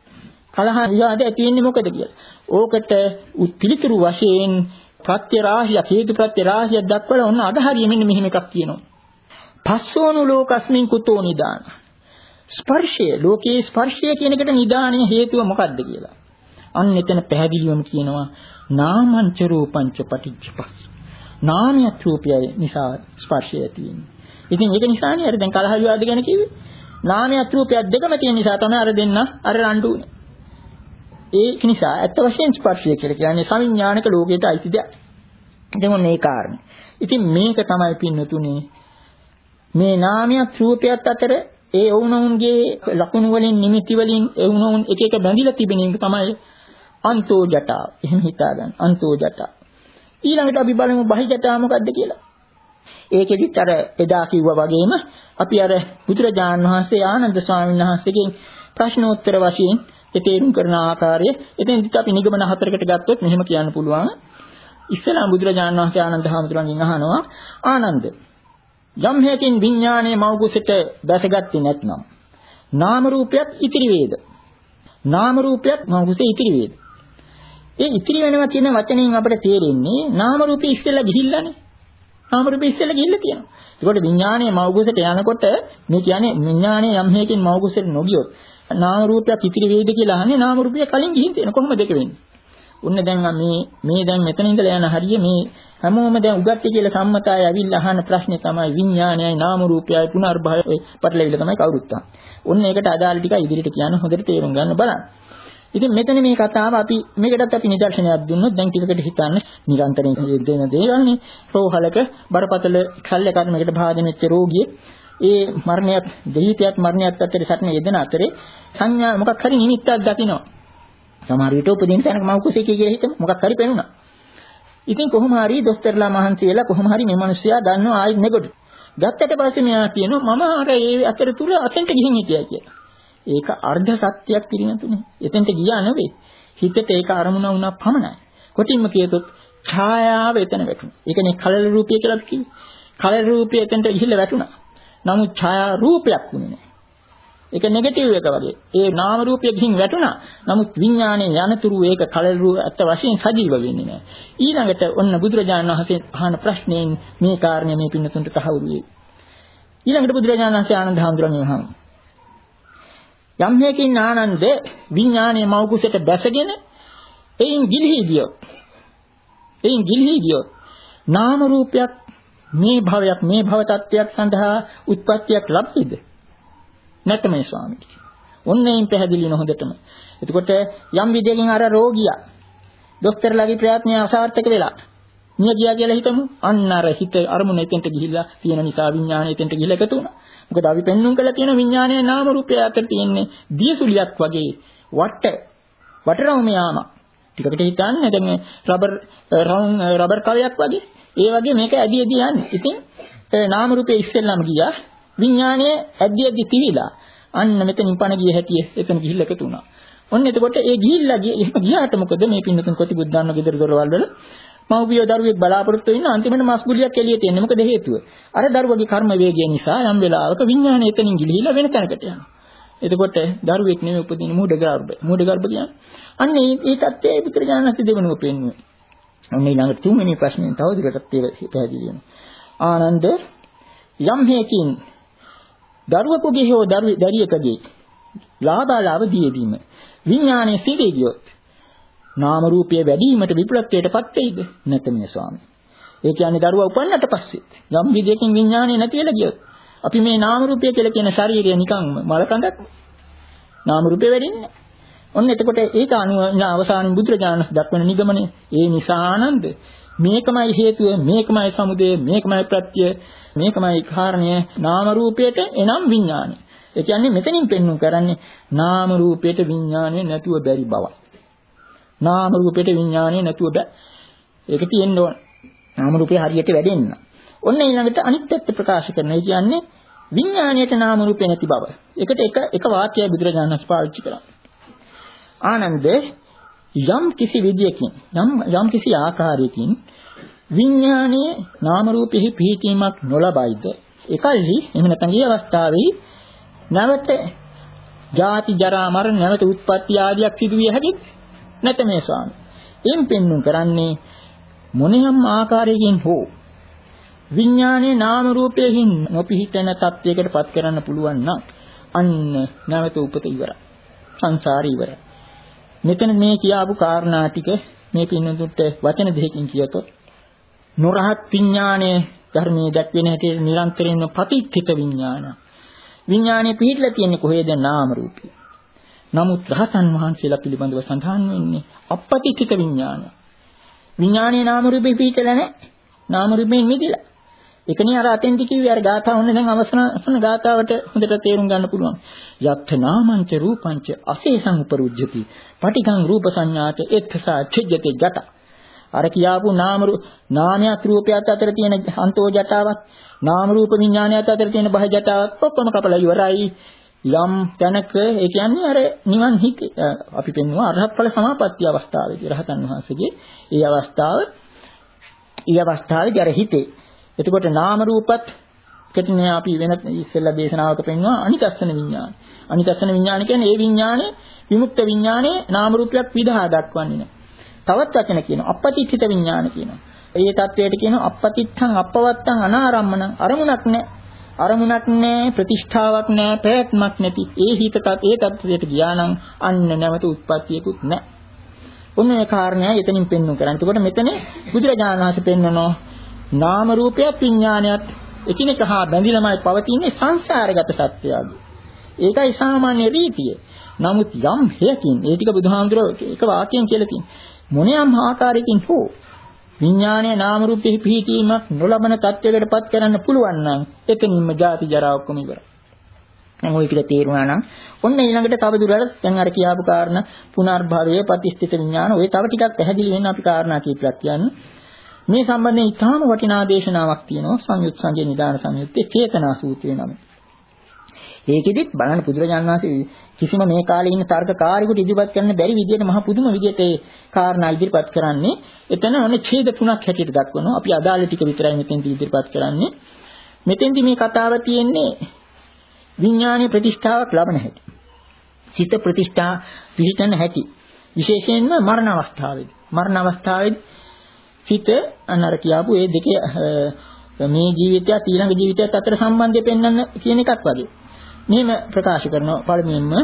කලහ විවාද ඇති වෙන්නේ මොකද කියලා. ඕකට පිළිතුරු වශයෙන් ප්‍රත්‍ය රාශිය, හේතු ප්‍රත්‍ය රාශිය දක්වලා ඔන්න අදහරිය මෙන්න මෙහෙම එකක් කියනවා. පස්සෝනු ලෝකස්මින් කුතෝ නිදාන. ස්පර්ශය, ලෝකේ ස්පර්ශය කියන එකට නිදානයේ හේතුව මොකක්ද කියලා. අන්න එතන පැහැදිලිවම කියනවා නාමංච රූපංච පටිච්චපස්ස. නාමයත් රූපයයි නිසා ස්පර්ශය තියෙන්නේ. ඉතින් ඒක නිසානේ අර දැන් කලහ විවාද ගැන කිව්වේ. නාමයත් රූපයත් දෙකම තියෙන නිසා තමයි අර දෙන්න අර රණ්ඩුනේ. ඒක නිසා අත් වශයෙන් ස්පර්ශය කියලා කියන්නේ සවිඥානික ලෝකයට අයිති දෙයක්. දෙමොන් මේ කාරණේ. ඉතින් මේක තමයි පින්නතුනේ මේ නාමයත් රූපයත් අතර ඒ වුණුන්ගේ ලකුණු වලින් නිමිති වලින් ඒ වුණුන් එක එක බැඳිලා තිබෙන එක තමයි අන්තෝ ජටා. එහෙම හිතා ගන්න. අන්තෝ ජටා. ඊළඟට අපි බලමු බහිජටා මොකද්ද කියලා. ඒකෙදිත් අර එදා කිව්වා වගේම අපි අර බුදුරජාණන් වහන්සේ ආනන්ද ස්වාමීන් වහන්සේගෙන් ප්‍රශ්නෝත්තර වශයෙන් ඒ තේරුම් කරන ආකාරය එතෙන්දිත් අපි නිගමන හතරකට ගත්තොත් මෙහෙම කියන්න පුළුවන්. ඉස්සලා බුදුරජාණන් වහන්සේ ආනන්ද හාමුදුරන්ගෙන් අහනවා ආනන්ද යම් හේකින් විඥානයේ මෞගුසට දැසගත්තේ නැත්නම් නාම රූපයක් ඉතිරි වේද? නාම රූපයක් මෞගුසේ ඉතිරි වේද? ඒ ඉතිරි වෙනවා කියන වචනයෙන් අපිට තේරෙන්නේ නාම රූපේ ඉස්සෙල්ලා ගිහිල්ලානේ. නාම රූපේ ඉස්සෙල්ලා ගිහිල්ලා තියෙනවා. ඒකට විඥානයේ මෞගුසට යනකොට මේ කියන්නේ විඥානයේ යම් හේකින් මෞගුසට නොගියොත් නාම රූපයක් ඉතිරි වේද කියලා අහන්නේ නාම රූපය කලින් ගිහින් තියෙන කොහොමද දෙක වෙන්නේ? ඔන්න දැන් මේ මේ දැන් මෙතන ඉඳලා යන හරිය මේ හැමෝම දැන් උගත්ති කියලා සම්මතය ඇවිල්ලා අහන ප්‍රශ්නේ තමයි විඥානයයි නාම රූපයයි පුනර්භවය පටලවිලා තමයි කවුරුත් අහන්නේ. ඔන්න ඒකට අදාළ ටික ඉදිරියට කියන්න හොඳට තේරුම් ගන්න බලන්න. ඉතින් මෙතන මේ කතාව අපි මේකටත් අපි නිදර්ශනයක් දුන්නොත් දැන් ටිකකට හිතන්න නිරන්තරයෙන් දෙන දේවල්නේ රෝහලක බරපතල ශල්‍ය කර්මයකට භාජන වෙච්ච රෝගියෙක් ඒ මරණයත් දෙහිතියත් මරණයත් අතර සටන යෙදෙන අතරේ සංඥා මොකක් හරි නිමිත්තක් දකිනවා. සමහර විට උපදින තැනක මව කුසී කියලා හිතමු මොකක් හරි පෙනුණා. ඉතින් කොහොම හරි දොස්තරලා මහන්සි වෙලා කොහොම හරි මේ මිනිස්සයා දන්නවා ආයෙත් නෙගොඩ. ගත්තට පස්සේ මෙයා කියනවා මම අර ඒ අතරතුර අතෙන්ට ගිහින් හිටියා කියලා. ඒක අර්ධ සත්‍යයක් පිළිනතුනේ. එතෙන්ට ගියා නෙවෙයි. හිතට ඒක අරමුණ වුණා පමණයි. කොටින්ම කියතොත් ඡායාව එතන වැටුණා. ඒකනේ කලල රූපය කියලා කිව්වේ. කලල රූපය එතෙන්ට ගිහිල්ලා වැටුණා. නමුත් ඡායා රූපයක් වුණේ නැහැ. ඒක නෙගටිව් එක වගේ. ඒ නාම රූපය ගිහින් වැටුණා. නමුත් විඥානයේ යනතුරු ඒක කලල රූප අත්ත වශයෙන් සජීව වෙන්නේ නැහැ. ඊළඟට ඔන්න බුදුරජාණන් වහන්සේ අහන ප්‍රශ්නයෙන් මේ කාරණේ මේ පින්නතුන්ට තහවුරු වෙයි. ඊළඟට බුදුරජාණන් වහන්සේ ආනන්ද හාමුදුරන්ගෙන් අහනවා. යම් හේකින් ආනන්ද විඥානයේ මෞකුසට බැසගෙන එයින් ගිලිහි ගියොත් එයින් ගිලිහි ගියොත් නාම රූපයක් මේ භවයක් මේ භව tattයක් සඳහා උත්පත්තියක් ලැබෙයිද? නැත්නම් මේ ස්වාමීන් ඔන්නෙන් පැහැදිලි වෙන හොඳටම. එතකොට යම් විදියකින් අර රෝගියා දොස්තරලාගේ ප්‍රයත්නය අසාර්ථක වෙලා මිය ගියා කියලා හිතමු. අන්න අර හිත අරමුණ එතෙන්ට ගිහිල්ලා තියෙන නිසා විඥානය එතෙන්ට ගිහිල්ලා එකතු වුණා. මොකද අපි පෙන්වුම් කළා තියෙන විඥානයේ නාම රූපය අතර තියෙන්නේ දියසුලියක් වගේ වට වටරවුම යාම. ටිකකට හිතන්නේ දැන් රබර් රවුම් රබර් කවයක් වගේ. ඒ වගේ මේක ඇදී ඇදී යන්නේ. ඉතින් නාම රූපයේ ඉස්සෙල්ලාම ගියා විඥානයේ ඇදී ඇදී තිවිලා අන්න මෙතනින් පණ ගිය හැටි එතන ගිහිල්ලා එකතු වුණා. ඔන්න එතකොට ඒ ගිහිල්ලා ගියාට මොකද මේ පින්නතුන් කොටි බුද්ධාන්න ගෙදර දොරවල් වල මව්පියෝ දරුවෙක් බලාපොරොත්තු වෙන අන්තිමට මස් ගුලියක් එළියට එන්නේ. මොකද හේතුව? අර දරුවගේ කර්ම වේගය නිසා යම් වෙලාවක විඥානය එතනින් ගිලිහිලා වෙන තැනකට යනවා. එතකොට දරුවෙක් නෙමෙයි උපදින මූඩ ගර්භ. මූඩ ගර්භ කියන්නේ. අන්න ඒ ඒ தත්ත්වයේ පුත්‍රජානක දෙවනුව පෙන්වන්නේ. අන්න ඊළඟට තුන්වෙනි ප්‍රශ්නෙන් තවදුරටත් ඒක පැහැදිලි වෙනවා. ආනන්ද යම් හේකින් දරුවෙකුගේ හෝ දරියකගේ ලාභාලාභ දීවීම විඥානයේ සිටී ගියොත් නාම රූපයේ වැඩිවීමට විපලත්වයටපත් වෙයිද? නැත්නම් මේ ස්වාමී. ඒ කියන්නේ දරුවා උපන්නට පස්සේ යම් විදියකින් විඥානය නැති වෙලා ගියොත් අපි මේ නාම රූපය කියලා කියන ශරීරය නිකන් මලකඳක් නාම රූපේ වැඩින්නේ. ඔන්න එතකොට ඒක අනුව අවසානින් බුදුරජාණන් දක්වන නිගමනය ඒ නිසා ආනන්ද මේකමයි හේතුව මේකමයි සමුදය මේකමයි ප්‍රත්‍ය මේකමයි කාරණය නාම රූපයට එනම් විඥානය. ඒ කියන්නේ මෙතනින් පෙන්වු කරන්නේ නාම රූපයට විඥානය නැතුව බැරි බවයි. නාම රූපයට විඥානය නැතුව බෑ. ඒක තියෙන්න ඕන. නාම රූපේ හරියට වැඩෙන්න. ඔන්න ඊළඟට අනිත් පැත්ත ප්‍රකාශ කරනවා. ඒ කියන්නේ විඥානයට නාම රූපේ නැති බව. ඒකට එක එක වාක්‍යයක් බුදුරජාණන් වහන්සේ පාවිච්චි කරා. ආනන්ද යම් කිසි විදියකින් යම් යම් කිසි ආකාරයකින් විඥානයේ නාම රූපෙහි පිහිටීමක් නොලබයිද? එකල්හි එහෙම නැත්නම් මේ අවස්ථාවේ නැවත ජාති ජරා මරණ නැවත උත්පත්ති ආදියක් සිදු විය හැකිද? නැත මේ ස්වාමී. එම් පෙන්වුම් කරන්නේ මොනියම් ආකාරයකින් හෝ විඥානයේ නාම රූපයෙන් නොපිහිටන තත්වයකට පත් කරන්න පුළුවන් නම් අන්න නැවත උපත ඉවරයි. සංසාරي ඉවරයි. මෙතන මේ කියාපු කාරණා ටික මේ පින්නතුන්ට වචන දෙකකින් කියතොත් නොරහත් විඥානයේ ධර්මයේ දැක්වෙන හැටි නිරන්තරයෙන්ම පටිච්චිත විඥාන. විඥානයේ පිහිටලා තියෙන්නේ කොහේද? නාම රූපේ. නමුත් රහතන් වහන්සේලා පිළිබඳව සඳහන් වෙන්නේ අපපටිච්චිත විඥාන. විඥානයේ නාම රූපේ පිහිටලා නැහැ. නාම රූපයෙන් මිදිලා. ඒකනේ අර අතෙන්දි කිව්වේ අර ගාථා වුණේ දැන් අවසන අවසන ගාථාවට හොඳට තේරුම් ගන්න පුළුවන්. යත්ථ නාමංච රූපංච අසේසං උපරුජ්ජති. පටිඝං රූප සංඥාත එත්ථසා චෙජ්ජති ජට. අර කියාපු නාම නාමයක් රූපයක් අතර තියෙන අන්තෝ ජටාවක් නාම රූප විඥානයත් අතර තියෙන බහ ජටාවක් ඔක්කොම කපලා ඉවරයි. යම් තැනක ඒ කියන්නේ අර නිවන් හිත අපි පෙන්වුවා අරහත් ඵල සමාපatti අවස්ථාවේදී රහතන් වහන්සේගේ ඒ අවස්ථාව ඊ අවස්ථාවේදී අර හිතේ. එතකොට නාම රූපත් කෙටිනේ අපි වෙන ඉස්සෙල්ලා දේශනාවක පෙන්වනවා අනිකස්සන විඥාන. අනිකස්සන විඥාන කියන්නේ ඒ විඥානේ විමුක්ත විඥානේ නාම රූපයක් විදහා දක්වන්නේ නැහැ. තවත් වචන කියනවා අපපතිච්චිත විඥාන කියනවා. ඒ தത്വයට කියනවා අපපතිත්තං අපවත්තං අනාරම්මන අරමුණක් නැහැ. අරමුණක් නැහැ, ප්‍රතිෂ්ඨාවක් නැහැ, ප්‍රයත්නක් නැති. ඒ හිතට ඒ தത്വයට ගියා නම් අන්න නැවත උත්පත්තියකුත් නැහැ. ඔන්න ඒ කාරණය එතනින් පෙන්වු කරන්නේ. එතකොට මෙතන බුදුරජාණන් වහන්සේ පෙන්වනවා නාම රූපයත් විඥානයත් එකිනෙක හා බැඳිලාමයි පවතින්නේ සංසාරගත සත්‍යයයි. ඒකයි සාමාන්‍ය රීතිය. නමුත් යම් හේකින් ඒ ටික බුදුහාමුදුරුවෝ එක වාක්‍යයෙන් කියලා තියෙනවා. මොනියම් ආකාරයකින් හෝ විඥානයේ නාම රූපෙහි පිහිටීමක් නොලබන තත්යකටපත් කරන්න පුළුවන් නම් එතනින්ම ජාති ජරා ඔක්කොම ඉවරයි. දැන් ඔය පිට තේරුණා නම් ඔන්න ඊළඟට තව දුරට දැන් අර කියාපු කාරණා පුනර්භවය ප්‍රතිස්ථිත විඥාන ඔය තව ටිකක් පැහැදිලි වෙන්න අපි කාරණා කීපයක් කියන්නේ. මේ සම්බන්ධයෙන් ඉතාම වටිනා දේශනාවක් තියෙනවා සංයුත් සංජය නිදාන සංයුත්තේ චේතනා සූත්‍රය නම. ඒකෙදිත් බලන්න බුදුරජාණන් වහන්සේ කිසිම මේ කාලේ ඉන්න තර්කකාරයෙකුට ඉදිරිපත් කරන්න බැරි විදිහට මහ පුදුම විදිහට ඒ කාරණා ඉදිරිපත් කරන්නේ. එතන ඔන්න ඡේද තුනක් හැටියට දක්වනවා. අපි අදාළ ටික විතරයි මෙතෙන්දී ඉදිරිපත් කරන්නේ. මෙතෙන්දී මේ කතාව තියෙන්නේ විඥානීය ප්‍රතිෂ්ඨාවක් ලබන හැටි. චිත්ත ප්‍රතිෂ්ඨා පිළිතන හැටි. විශේෂයෙන්ම මරණ අවස්ථාවේදී. මරණ අවස්ථාවේදී චිත්ත අනර කියාපු ඒ දෙකේ මේ ජීවිතයත් ඊළඟ ජීවිතයත් අතර සම්බන්ධය පෙන්වන්න කියන එකක් වගේ. මෙහෙම ප්‍රකාශ කරනවා පළමුවෙන්ම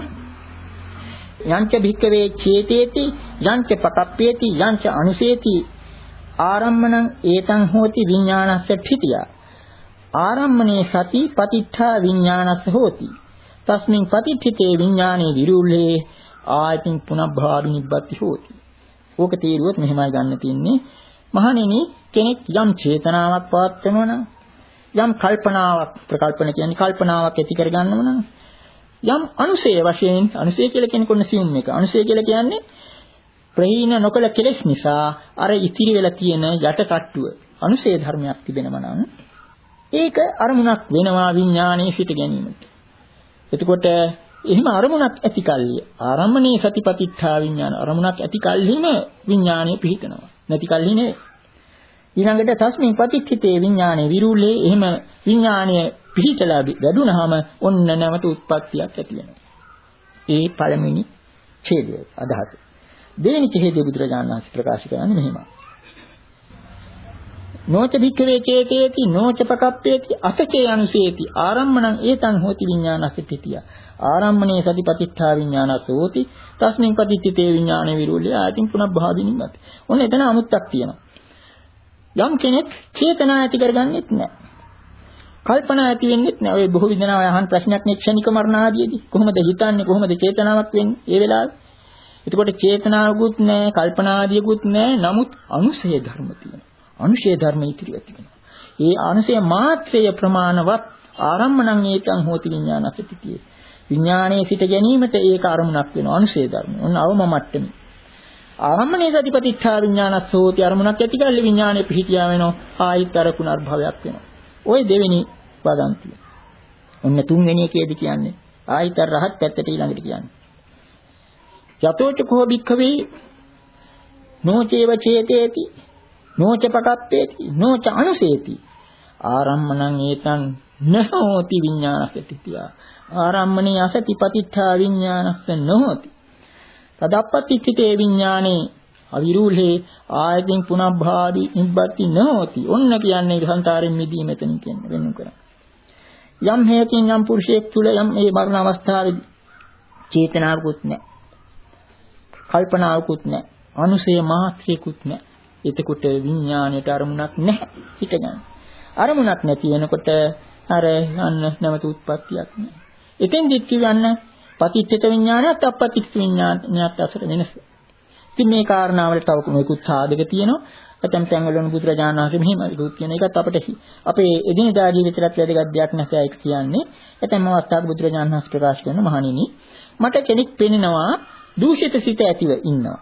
යංච භික්කවේ චේතේති යංච පකප්පේති යංච අනුසේති ආරම්මණං ඒතං හෝති විඥානස්ස ඨිතිය ආරම්මනේ සති පතිඨා විඥානස්ස හෝති තස්මින් පතිඨිතේ විඥානේ විරුල්ලේ ආයතින් පුනබ්භාවි නිබ්බති හෝති. ඕක තීරුවත් මෙහෙමයි ගන්න තියෙන්නේ. මහණෙනි කෙනෙක් යම් චේතනාවක් පවත්වනවා නම් යම් කල්පනාවක් ප්‍රකල්පන කියන්නේ කල්පනාවක් ඇති කර ගන්නව නම් යම් අනුසය වශයෙන් අනුසය කියලා කියන්නේ කොන්න සියුම් එක. අනුසය කියලා කියන්නේ ප්‍රහීන නොකල කෙලෙස් නිසා අර ඉතිරි වෙලා තියෙන යට කට්ටුව අනුසය ධර්මයක් තිබෙනවා නම් ඒක අරමුණක් වෙනවා විඥානයේ සිට ගැනීමට. එතකොට එහෙම අරමුණක් ඇති කල්ලිය ආරම්මණේ සතිපතිත්ථා විඥාන අරමුණක් ඇති කල්හිම විඥානය පිහිටනවා. නැති කල්හි නෙවෙයි. ඊළඟට තස්මින් පතිච්චිතේ විඥානේ විරුලේ එහෙම විඥානය පිහිටලා වැඩුණාම ඔන්න නැවත උත්පත්තියක් ඇති වෙනවා. ඒ පළවෙනි ඡේදය අදහස. දෙවෙනි ඡේදය බුදුරජාණන් වහන්සේ ප්‍රකාශ කරන්නේ මෙහෙමයි. නොච භික්ඛවේ චේතේති නොච පකප්පේති අසචේ අනුසේති ආරම්මණං ඒතං හෝති විඥානස්ස ඨිතිය ආරම්මණේ සතිපතිත්ථා විඥානස්ස හෝති තස්මින් පතිච්චිතේ විඥානේ විරුලේ ආයතින් පුනබ්භාවිනිමත්. ඔන්න එතන අමුත්තක් තියෙනවා. යම් කෙනෙක් චේතනා ඇති කරගන්නෙත් නැහැ. කල්පනා ඇති වෙන්නෙත් නැහැ. ඔය බොහෝ විදනාව අහන ප්‍රශ්නයක් නේ ක්ෂණික මරණ ආදීදී. කොහොමද හිතන්නේ කොහොමද චේතනාවක් වෙන්නේ? ඒ වෙලාවේ. එතකොට චේතනාවකුත් නැහැ, කල්පනා ආදියකුත් නැහැ. නමුත් අනුසය ධර්ම තියෙනවා. අනුසය ධර්ම ඉතිරි ඇති වෙනවා. ඒ අනුසය මාත්‍රය ප්‍රමාණවත් ආරම්මණං ඒතං හෝති විඥානසතිතිය. විඥානයේ සිට ගැනීමට ඒක අරමුණක් වෙනවා. අනුසය ධර්ම. ඔන්න අවම මට්ටමේ. ආරම්මණේ සතිපතිත්ථා විඥානස්ස හෝති අරමුණක් ඇති කරලි විඥානය පිහිටියා වෙනවා. ආයිත් අර පුනර්භවයක් වෙනවා. ওই දෙවෙනි වදන්තිය. ඔන්න තුන්වෙනි එකේදී කියන්නේ ආයිත් අර රහත් පැත්තට ඊළඟට කියන්නේ. යතෝච කෝ භික්ඛවේ නොචේව චේතේති නොච පකප්පේති නොච අනුසේති ආරම්මණං ඒතං නහෝති විඥානසතිතිය ආරම්මණේ අසතිපතිත්ථා විඥානස්ස නොහෝති තදප්පතිච්චිතේ විඥානේ අවිරූලේ ආයතින් පුනබ්භාවි නිබ්බති නොහෝති. ඔන්න කියන්නේ සංසාරයෙන් මිදීම මෙතනින් කියන්නේ වෙනු කරා. යම් හේකින් යම් පුරුෂයෙක් තුල යම් මේ මරණ අවස්ථාවේදී චේතනාවකුත් නැහැ. කල්පනාවකුත් නැහැ. අනුසය මාත්‍රයකුත් නැහැ. එතකොට විඥාණයට අරමුණක් නැහැ. හිතගන්න. අරමුණක් නැති වෙනකොට අර යන්න නැවත උත්පත්තියක් නැහැ. එතෙන්දිත් කියවන්න පතිච්චිත විඥානයත් අපපතිච්චිත විඥානයත් අතර වෙනස. ඉතින් මේ කාරණාවල තව මොකුත් සාධක තියෙනවා. ඇතැම් තැන්වල බුදුරජාණන් වහන්සේ මෙහෙම විගුත් කියන එකත් අපිට අපේ එදිනදා ජීවිතයත් වැදගත් දෙයක් නැහැ ඒක කියන්නේ. ඇතැම් අවස්ථාවක බුදුරජාණන් වහන්සේ ප්‍රකාශ කරන මහණෙනි මට කෙනෙක් පෙනෙනවා දූෂිත සිත ඇතිව ඉන්නවා.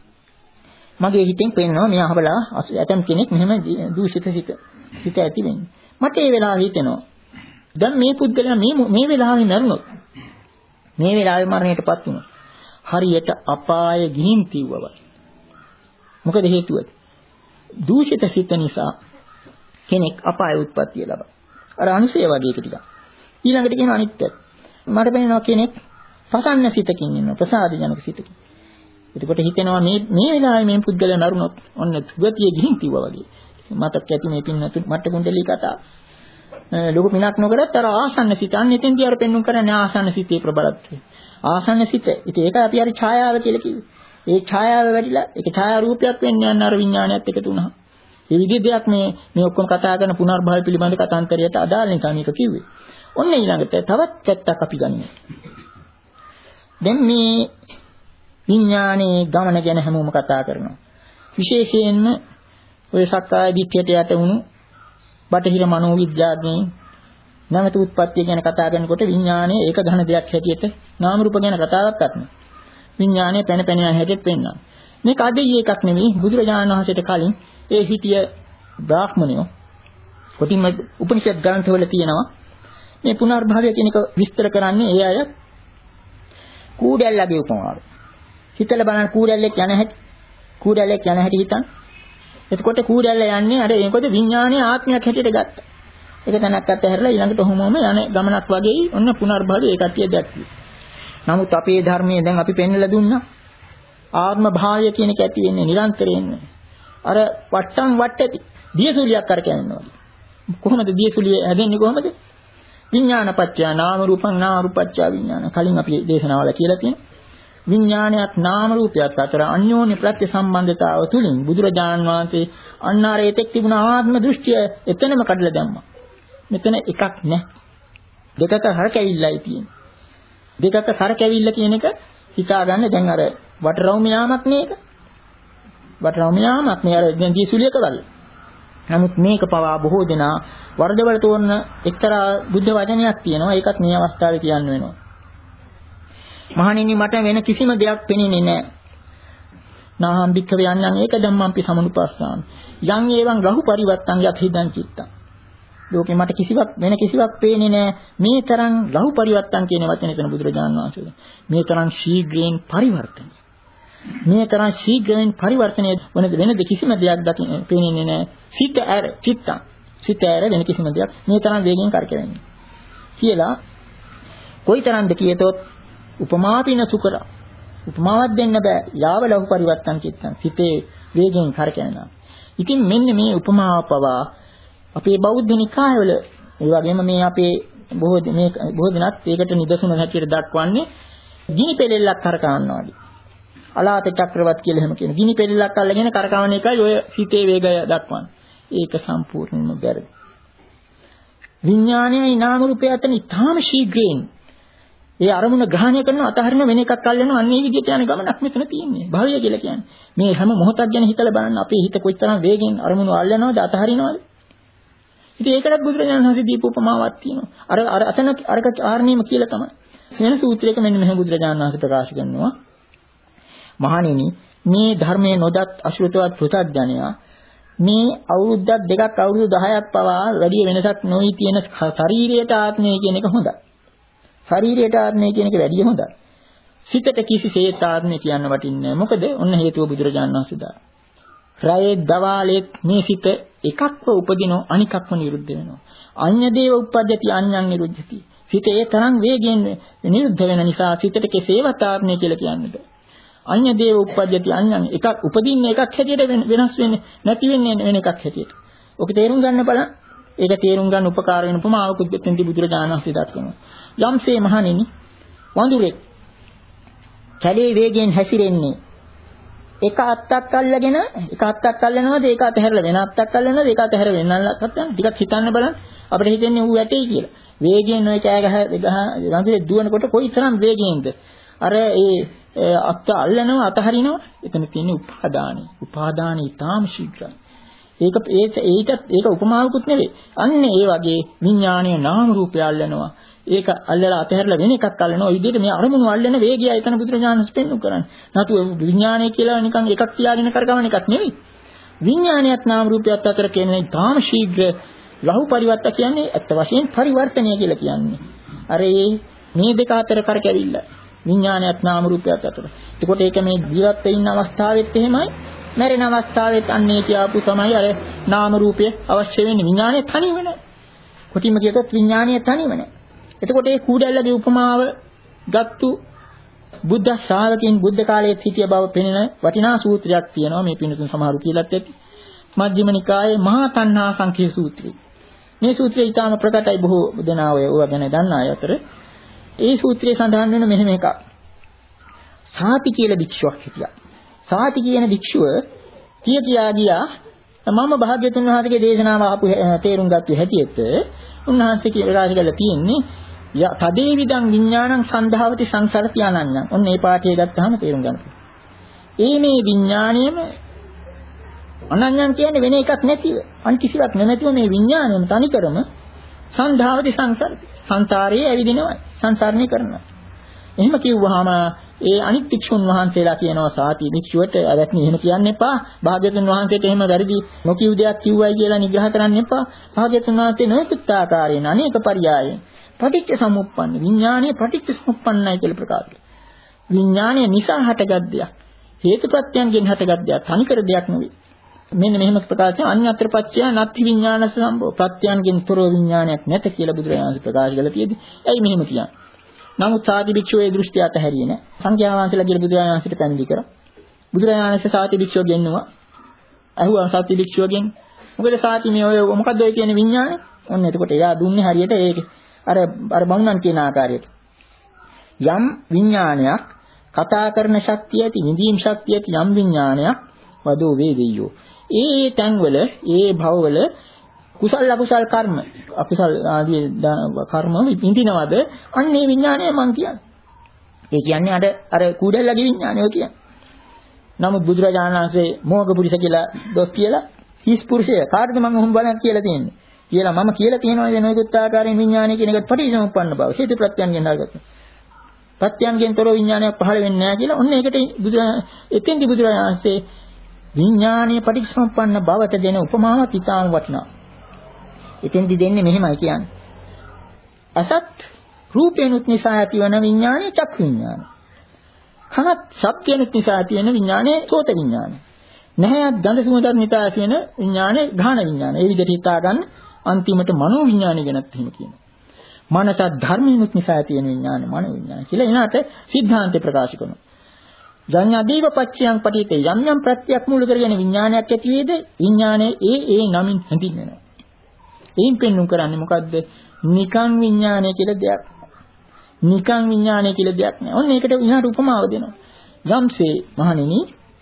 මගේ හිතෙන් පෙනෙනවා මේ අහබලා ඇතැම් කෙනෙක් මෙහෙම දූෂිත සිත සිත ඇති වෙන්නේ. මට ඒ වෙලාවෙ හිතෙනවා දැන් මේ පුද්ගලයා මේ මේ වෙලාවේ මරුණොත් මේ වෙලාවේ මරණයටපත් වුණා. හරියට අපාය ගිහින් තිව්වා. මොකද හේතුව? දූෂිත සිත නිසා කෙනෙක් අපාය උත්පත්තිය ලබනවා. අර අනුසය වගේ එක ටිකක්. ඊළඟට කියන අනිත් පැත්ත. මට පේනවා කෙනෙක් ප්‍රසන්න සිතකින් ඉන්නවා. ප්‍රසාදජනක සිතකින්. එතකොට හිතෙනවා මේ මේ වෙලාවේ මේ පුද්ගලයා නරුණොත් ඔන්න සුගතිය ගිහින් තියුවා වගේ. මතක ඇති මේ පින්නතු මට්ට කුණ්ඩලී කතා. ලොකු පිනක් නොකරත් අර ආසන්න සිත අන්න එතෙන්දී අර පෙන්වුම් කරන්නේ ආසන්න සිතේ ප්‍රබලත්වය. ආසන්න සිත. ඉතින් ඒක අපි අර ඡායාව කියලා කිව්වේ. ඒ ඡායාව වැඩිලා ඒක ඡායා රූපයක් වෙන්නේ යන අර විඥානයත් එකතු වුණා. මේ විදිහ දෙයක් මේ මේ ඔක්කොම කතා කරන පුනර්භව පිළිබඳ කතාන්තරයට අදාළ නිසා මේක කිව්වේ. ඔන්න ඊළඟට තවත් පැත්තක් අපි ගනිමු. දැන් මේ විඥානයේ ගමන ගැන හැමෝම කතා කරනවා. විශේෂයෙන්ම ඔය සක්කාය දිට්ඨියට යට වුණු බටහිර මනෝවිද්‍යාඥයන් නැවත උත්පත්තිය ගැන කතා කරනකොට විඥානයේ ඒක ඝන දෙයක් හැටියට නාම රූප ගැන කතාවක් කරනවා. විඥානයේ පැන පැන යන හැටියට පෙන්වනවා. මේක අදෙයි එකක් නෙවෙයි බුදුරජාණන් වහන්සේට කලින් ඒ හිටිය බ්‍රාහ්මණයෝ කොටින්ම උපනිෂද් ග්‍රන්ථවල තියෙනවා මේ පුනර්භවය කියන එක විස්තර කරන්නේ ඒ අය කූඩැල්ලගේ උපමාව. හිතලා බලන්න කූඩැල්ලෙක් යන හැටි කූඩැල්ලෙක් යන හැටි හිතන්න. එතකොට කූඩැල්ල යන්නේ අර ඒකද විඥානයේ ආත්මයක් හැටියට ගත්තා. ඒක තැනක් අතහැරලා ඊළඟට ඔහොමම යන ගමනක් වගේ ඔන්න පුනර්භවය ඒ කට්ටිය දැක්කේ. නමුත් අපේ ධර්මයේ දැන් අපි පෙන්වලා දුන්නා ආත්ම භාවය කියන එක ඇති වෙන්නේ නිරන්තරයෙන්ම. අර වට්ටම් වට්ටති දියසුලියක් කරකැවෙනවා. කොහොමද දියසුලිය හැදෙන්නේ කොහොමද? විඥානපච්චය නාම රූපං නාම රූපච්චය විඥාන. කලින් අපි දේශනාවල කියලා තියෙනවා. විඥානයත් නාම රූපයත් අතර අන්‍යෝන්‍ය ප්‍රත්‍ය සම්බන්ධතාව තුලින් බුදුරජාණන් වහන්සේ අන්නාරයේ තෙක් තිබුණ ආත්ම දෘෂ්ටිය එතනම කඩලා දැම්මා. මෙතන එකක් නැහැ. දෙකක හරකැවිල්ලයි තියෙන්නේ. දෙකක හරකැවිල්ල කියන එක හිතාගන්න දැන් අර වටරවුම යාමක් මේක. වටරවුම යාමක් නේ අර දැන් දීසුලියක වගේ. නමුත් මේක පවා බොහෝ දෙනා වර්ධවල තෝරන එක්තරා බුද්ධ වචනයක් තියෙනවා. ඒකත් මේ අවස්ථාවේ කියන්න වෙනවා. මහණෙනි මට වෙන කිසිම දෙයක් පෙනෙන්නේ නැහැ. නාහම් භික්ඛවේ යන්නන් ඒක ධම්මම්පි සමනුපස්සාන. යං ඒවං රහු පරිවත්තං යත් හිදං චිත්තං. ලෝකේ මට කිසිවක් වෙන කිසිවක් පේන්නේ නැහැ. මේ තරම් රහු පරිවත්තං කියන වචනේ එතන බුදුරජාණන් වහන්සේ. මේ තරම් ශීඝ්‍රයෙන් පරිවර්තනය. මේ තරම් ශීඝ්‍රයෙන් පරිවර්තනය වෙන වෙන කිසිම දෙයක් දකින්න පේන්නේ නැහැ. සිත ඇර චිත්තං. සිත ඇර වෙන කිසිම දෙයක් මේ තරම් වේගෙන් කරකැවෙන්නේ. කියලා කොයිතරම්ද කියතොත් උපමාපින සුකර උපමාවක් දෙන්න බෑ යාව ලහු පරිවර්තන් චිත්තං සිතේ වේගෙන් කරකැවෙනවා. ඉතින් මෙන්න මේ උපමාව පවා අපේ බෞද්ධ නිකායවල ඒ වගේම මේ අපේ බොහෝ මේ බොහෝ දිනක් ඒකට නිදසුන හැටියට දක්වන්නේ ගිනි පෙලෙල්ලක් කරකවනවා වගේ. අලාත චක්‍රවත් කියලා එහෙම කියන ගිනි පෙලෙල්ලක් අල්ලගෙන කරකවන එකයි ඔය සිතේ වේගය දක්වන්නේ. ඒක සම්පූර්ණයෙන්ම බැරි. විඥානයයි නාම රූපය අතර ඉතාම ශීඝ්‍රයෙන් ඒ අරමුණ ග්‍රහණය කරන අතහරින වෙන එකක් අල්ලනවා අන්න ඒ විදිහට යන ගමනක් මෙතන තියෙන්නේ. භවය කියලා කියන්නේ. මේ හැම මොහොතක් ගැන හිතලා බලන්න අපේ හිත කොයිතරම් වේගෙන් අරමුණු අල්ලනවද අතහරිනවද? ඉතින් ඒකටත් බුදුරජාණන් වහන්සේ දීපු උපමාවක් තියෙනවා. අර අර අතන අර කාරණේම කියලා තමයි. වෙන සූත්‍රයක මෙන්න මෙහෙම බුදුරජාණන් වහන්සේ ප්‍රකාශ කරනවා. මහණෙනි මේ ධර්මයේ නොදත් අශෘතවත් පෘථග්ජනයා මේ අවුරුද්දක් දෙකක් අවුරුදු දහයක් පවා වැඩි වෙනසක් නොවි තියෙන ශරීරයට ආත්මය කියන එක හොඳයි. ශරීරයට ආත්මය කියන එක වැඩි හොඳයි. සිතට කිසිසේත් ආත්මය කියන්න වටින්නේ නැහැ. මොකද ඔන්න හේතුව බුදුරජාණන් වහන්සේ දා. රායේ දවාලේ මේ සිත එකක්ව උපදිනෝ අනිකක්ව නිරුද්ධ වෙනවා. අඤ්ඤ දේව උප්පජ්ජති අඤ්ඤං නිරුද්ධති. සිත ඒ තරම් වේගයෙන් නිරුද්ධ වෙන නිසා සිතට කෙසේවත් ආත්මය කියලා කියන්නේ බෑ. අඤ්ඤ දේව උප්පජ්ජති අඤ්ඤං එකක් උපදින්නේ එකක් හැටියට වෙනස් වෙන්නේ නැති වෙන්නේ වෙන එකක් හැටියට. ඔක තේරුම් ගන්න බලන්න. ඒක තේරුම් ගන්න උපකාර වෙන උපමාවකුත් දෙන්නේ බුදුරජාණන් වහන්සේ දක්වනවා. යම්සේ මහණෙනි වඳුරෙක් කැලේ වේගයෙන් හැසිරෙන්නේ එක අත්තක් අල්ලගෙන එක අත්තක් අල්ලනවාද ඒක අතහැරලා වෙන අත්තක් අල්ලනවාද ඒක අතහැර වෙනල්ලක් අත්තක් ටිකක් හිතන්න බලන්න අපිට හිතෙන්නේ ඌ ඇටේ කියලා. වේගයෙන් ඔය කෑ ගහ වඳුරේ දුවනකොට කොයිතරම් වේගයෙන්ද අර ඒ අත්ත අල්ලනවා අතහරිනවා. එතන තියෙන උපාදානයි. උපාදානයි ඊටාම ශීඝ්‍රයි. ඒක ඒකත් ඒක උපමාවකුත් නෙවෙයි. අන්න ඒ වගේ විඥානීය නාම රූපය අල්ලනවා. ඒක අල්ලලා අතහැරලා වෙන එකක් අල්ලනවා. ඒ විදිහට මේ අරමුණු අල්ලන වේගය එතන බුදුරජාණන් වහන්සේ පෙන්නු කරන්නේ. නැතු විඥානය කියලා නිකන් එකක් තියාගෙන කරගවන එකක් නෙවෙයි. විඥානයත් නාම රූපයත් අතර කියන්නේ තාම ශීඝ්‍ර ලහු පරිවර්ත කියන්නේ අත් වශයෙන් පරිවර්තනය කියලා කියන්නේ. අර මේ දෙක අතර කරකැවිල්ල. විඥානයත් නාම රූපයත් අතර. එතකොට ඒක මේ ජීවත් වෙන්න අවස්ථාවෙත් එහෙමයි. මැරෙන අවස්ථාවෙත් අන්නේ තියාපු තමයි අර නාම රූපය අවශ්‍ය වෙන්නේ. විඥානය තනියම නැහැ. කොටිම කියතොත් විඥානය තනියම නැහැ. එතකොට මේ කූඩැල්ලගේ උපමාව ගත්තු බුද්ධ ශ්‍රාවකයන් බුද්ධ කාලයේ සිටිය බව පෙනෙන වටිනා සූත්‍රයක් තියෙනවා. මේ පින්නතුන් සමහරු කියලාත් ඇති. මජ්ක්‍ධිම නිකායේ මහා තණ්හා සංඛ්‍ය සූත්‍රය. මේ සූත්‍රය ඊටාම ප්‍රකටයි බොහෝ දෙනා ඔය ඔය ගැන දන්නා අය අතර. ඒ සූත්‍රයේ සඳහන් වෙන මෙහෙම එකක්. සාති කියලා භික්ෂුවක් හිටියා. සාති කියන භික්ෂුව කිය කියා ගියා මම භාග්‍යතුන් වහන්සේගේ දේශනාව අහපු තේරුම් ගත්ත හැටියට උන්වහන්සේ කියලා කරලා තියෙන්නේ තදේ විදං විඥානං සන්ධාවති සංසරති අනඤ්ඤං. ඔන්න මේ පාඩිය ගත්තාම තේරුම් ගන්න පුළුවන්. ඒ මේ විඥාණයම අනඤ්ඤං කියන්නේ වෙන එකක් නැතිව අන් කිසිවක් නැතිව මේ විඥාණයම තනිකරම සන්ධාවති සංසරති. සංසාරයේ ඇවිදිනවා. සංසරණය කරනවා. එහෙම කිව්වහම ඒ අනිත් භික්ෂුන් වහන්සේලා කියනවා සාති භික්ෂුවට අවැත්නි එහෙම කියන්න එපා. භාග්‍යවතුන් වහන්සේට එහෙම වැරදි නොකියු දෙයක් කිව්වයි කියලා නිග්‍රහ කරන්න එපා. භාග්‍යවතුන් වහන්සේ නොයෙකුත් ආකාරයෙන් අනේක පරියායෙන් පටිච්ච සමුප්පන්න විඥානයේ පටිච්ච සමුප්පන්නයි කියලා ප්‍රකාශ කළා. විඥානය නිසා හටගත් දෙයක්. හේතු ප්‍රත්‍යයන්ගෙන් හටගත් දෙයක්. තනිකර දෙයක් නෙවෙයි. මෙන්න මෙහෙම ප්‍රකාශය අඤ්ඤතර පත්‍ය නත්ති විඥානස සම්භව ප්‍රත්‍යයන්ගෙන් තොරව විඥානයක් නැත කියලා බුදුරජාණන් වහන්සේ ප්‍රකාශ කළා තියෙදි. ඇයි මෙහෙම කියන්නේ? නමුත් සාති භික්ෂුවේ දෘෂ්ටි අතහැරියේ නැහැ. සංඝයා වහන්සේලා කියලා බුදුරජාණන් වහන්සේට පැමිණි කරා. බුදුරජාණන් වහන්සේ සාති භික්ෂුව ගෙන්නවා. අහුවා සාති භික්ෂුවගෙන් මොකද සාති මේ ඔය මොකද්ද ඔය කියන්නේ විඥානේ? ඔන්න එතකොට එයා දුන්නේ හරියට ඒක අර අර බමුණන් කියන ආකාරයට. යම් විඥානයක් කතා කරන ශක්තිය ඇති, නිදීම් ශක්තිය ඇති යම් විඥානයක් වදෝ වේදෙය්‍යෝ. ඒ තැන්වල ඒ භවවල කුසල අකුසල කර්ම අකුසල ආදී කර්ම විඳිනවද අන්නේ විඥානය මං කියන්නේ. ඒ කියන්නේ අර අර කුඩල්ලගේ විඥානය කියන්නේ. නමුත් බුදුරජාණන් වහන්සේ මෝග පුරුෂ කියලා දොස් කියලා හිස් පුරුෂය කාටද මං ඔහොම බලන්න කියලා තියෙන්නේ. කියලා මම කියලා තියෙනවා වෙන නොයෙකුත් ආකාරයෙන් විඥානය කියන එකට පටිච්චසමුප්පන්න බව. හේතු ප්‍රත්‍යයන්ගෙන් හරගත්තා. ප්‍රත්‍යයන්ගෙන් තොර විඥානයක් පහළ වෙන්නේ නැහැ කියලා ඔන්න ඒකට බුදු එතෙන්දි බුදුරජාණන් වහන්සේ විඥානීය පටිච්චසමුප්පන්න බවට දෙන උපමාවක් ඉතාම වටිනවා. එතෙන්දි දෙන්නේ මෙහෙමයි කියන්නේ. අසත් රූපේනුත් නිසා ඇතිවන විඥානේ චක්ඛු විඥාන. කනත් ශබ්දේනුත් නිසා ඇතිවන විඥානේ සෝත විඥාන. නැහැයත් ගඳ සුවඳත් නිසා ඇතිවන විඥානේ ගාහන විඥාන. ඒ විදිහට හිතා ගන්න අන්තිමට මනෝ විඥානය ගැනත් එහෙම කියනවා. මනසත් ධර්මිනුත් නිසා ඇතිවන විඥානේ මනෝ විඥාන කියලා එනකට සිද්ධාන්තේ ප්‍රකාශ කරනවා. ජඤ්ඤාදීව පච්චයන් පටිතේ යම් යම් ප්‍රත්‍යක් මූල කරගෙන විඥානයක් ඇති වේද විඥානේ ඒ ඒ නමින් හැඳින්වෙනවා. එයින් පෙන්වුම් කරන්නේ මොකද්ද? නිකං විඥානය කියලා දෙයක්. නිකං විඥානය කියලා දෙයක් නෑ. ඔන්න ඒකට විහාර උපමාව දෙනවා. යම්සේ මහණෙනි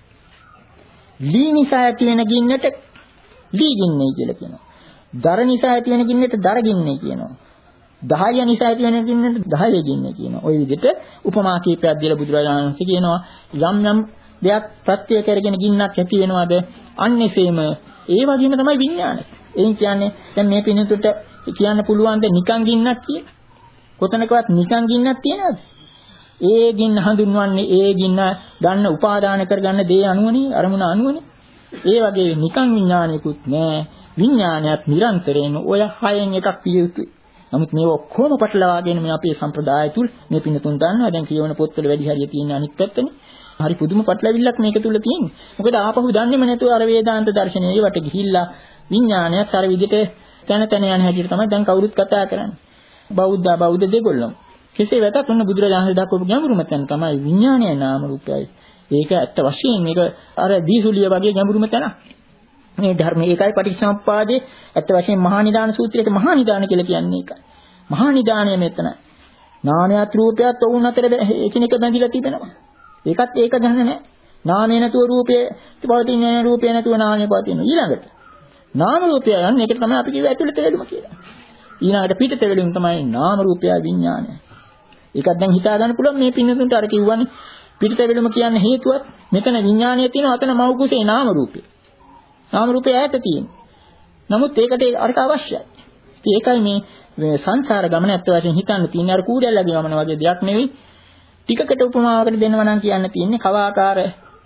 ලී නිසා ඇති වෙන ගින්නට ලී ගින්නේ කියලා කියනවා. දර නිසා ඇති වෙන ගින්නට දර ගින්නේ කියනවා. දහය නිසා ඇති වෙන ගින්නට දහය ගින්නේ කියනවා. ওই විදිහට උපමා කීපයක් දීලා බුදුරජාණන් වහන්සේ කියනවා යම් යම් දෙයක් ප්‍රත්‍ය කරගෙන ගින්නක් ඇති වෙනවද අන්නේසේම ඒ වගේම තමයි විඥානය. එයින් කියන්නේ දැන් මේ පින්නතුට කියන්න පුළුවන් ද නිකං ගින්නක් කියලා. කොතනකවත් නිකං ගින්නක් තියනවද? ඒ ගින්න හඳුන්වන්නේ ඒ ගින්න ගන්න උපාදාන කරගන්න දේ අනුවනේ අරමුණ අනුවනේ. ඒ වගේ නිකං විඥානයකුත් නෑ. විඥානයත් නිරන්තරයෙන් ඔය හයෙන් එකක් විය යුතුයි. නමුත් මේ ඔක්කොම පටලවාගෙන මේ අපේ සම්ප්‍රදාය තුල මේ පින්නතුන් දන්නවා දැන් කියවන පොත්වල වැඩි හරිය තියෙන අනිත් පැත්තනේ. හරි පුදුම පටලවිල්ලක් මේක තුල තියෙන්නේ. මොකද ආපහු දන්නේම නැතුව අර වේදාන්ත දර්ශනයේ ඒවට ගිහිල්ලා විඥානයත් අර විදිහට තන තන යන හැටියට තමයි දැන් කවුරුත් කතා කරන්නේ. බෞද්ධ බෞද්ධ දෙගොල්ලෝ. කෙසේ වෙතත් ඔන්න බුදුරජාණන් දක්වපු ගැඹුරුම තැන තමයි විඥානය නාම රූපයයි. ඒක ඇත්ත වශයෙන් මේක අර දීසුලිය වගේ ගැඹුරුම තැන. මේ ධර්මයේ ඒකයි පටිච්චසමුප්පාදේ ඇත්ත වශයෙන් මහා නිදාන සූත්‍රයේ මහා නිදාන කියලා කියන්නේ ඒකයි. මහා නිදානය මෙතන. නාමයත් රූපයත් වුණ අතර එකිනෙක බැඳිලා තිබෙනවා. ඒකත් ඒක ගන්න නැහැ. නාමය නැතුව රූපය පවතින නැහැ රූපය නැතුව නාමය පවතින. ඊළඟට නාම රූපය යන්නේ ඒකට තමයි අපි කියව ඇතුළත වේලුම කියලා. ඊළඟට පිටත වේලුම තමයි නාම රූපය විඥානය. ඒකත් දැන් හිතා ගන්න පුළුවන් මේ පින්නතුන්ට අර කිව්වනේ පිටත වේලුම කියන්නේ හේතුවත් මෙතන විඥානය තියෙනවා අතන මව් කුසේ නාම රූපය. නාම රූපය ඈත තියෙනවා. නමුත් ඒකට අරක අවශ්‍යයි. ඒකයි මේ සංසාර ගමන ඇත්ත වශයෙන් හිතන්න තියෙන අර කූඩැල්ලගේ ගමන වගේ දෙයක් නෙවෙයි. ටිකකට උපමාවකට දෙනවා නම් කියන්න තියෙන්නේ කවාකාර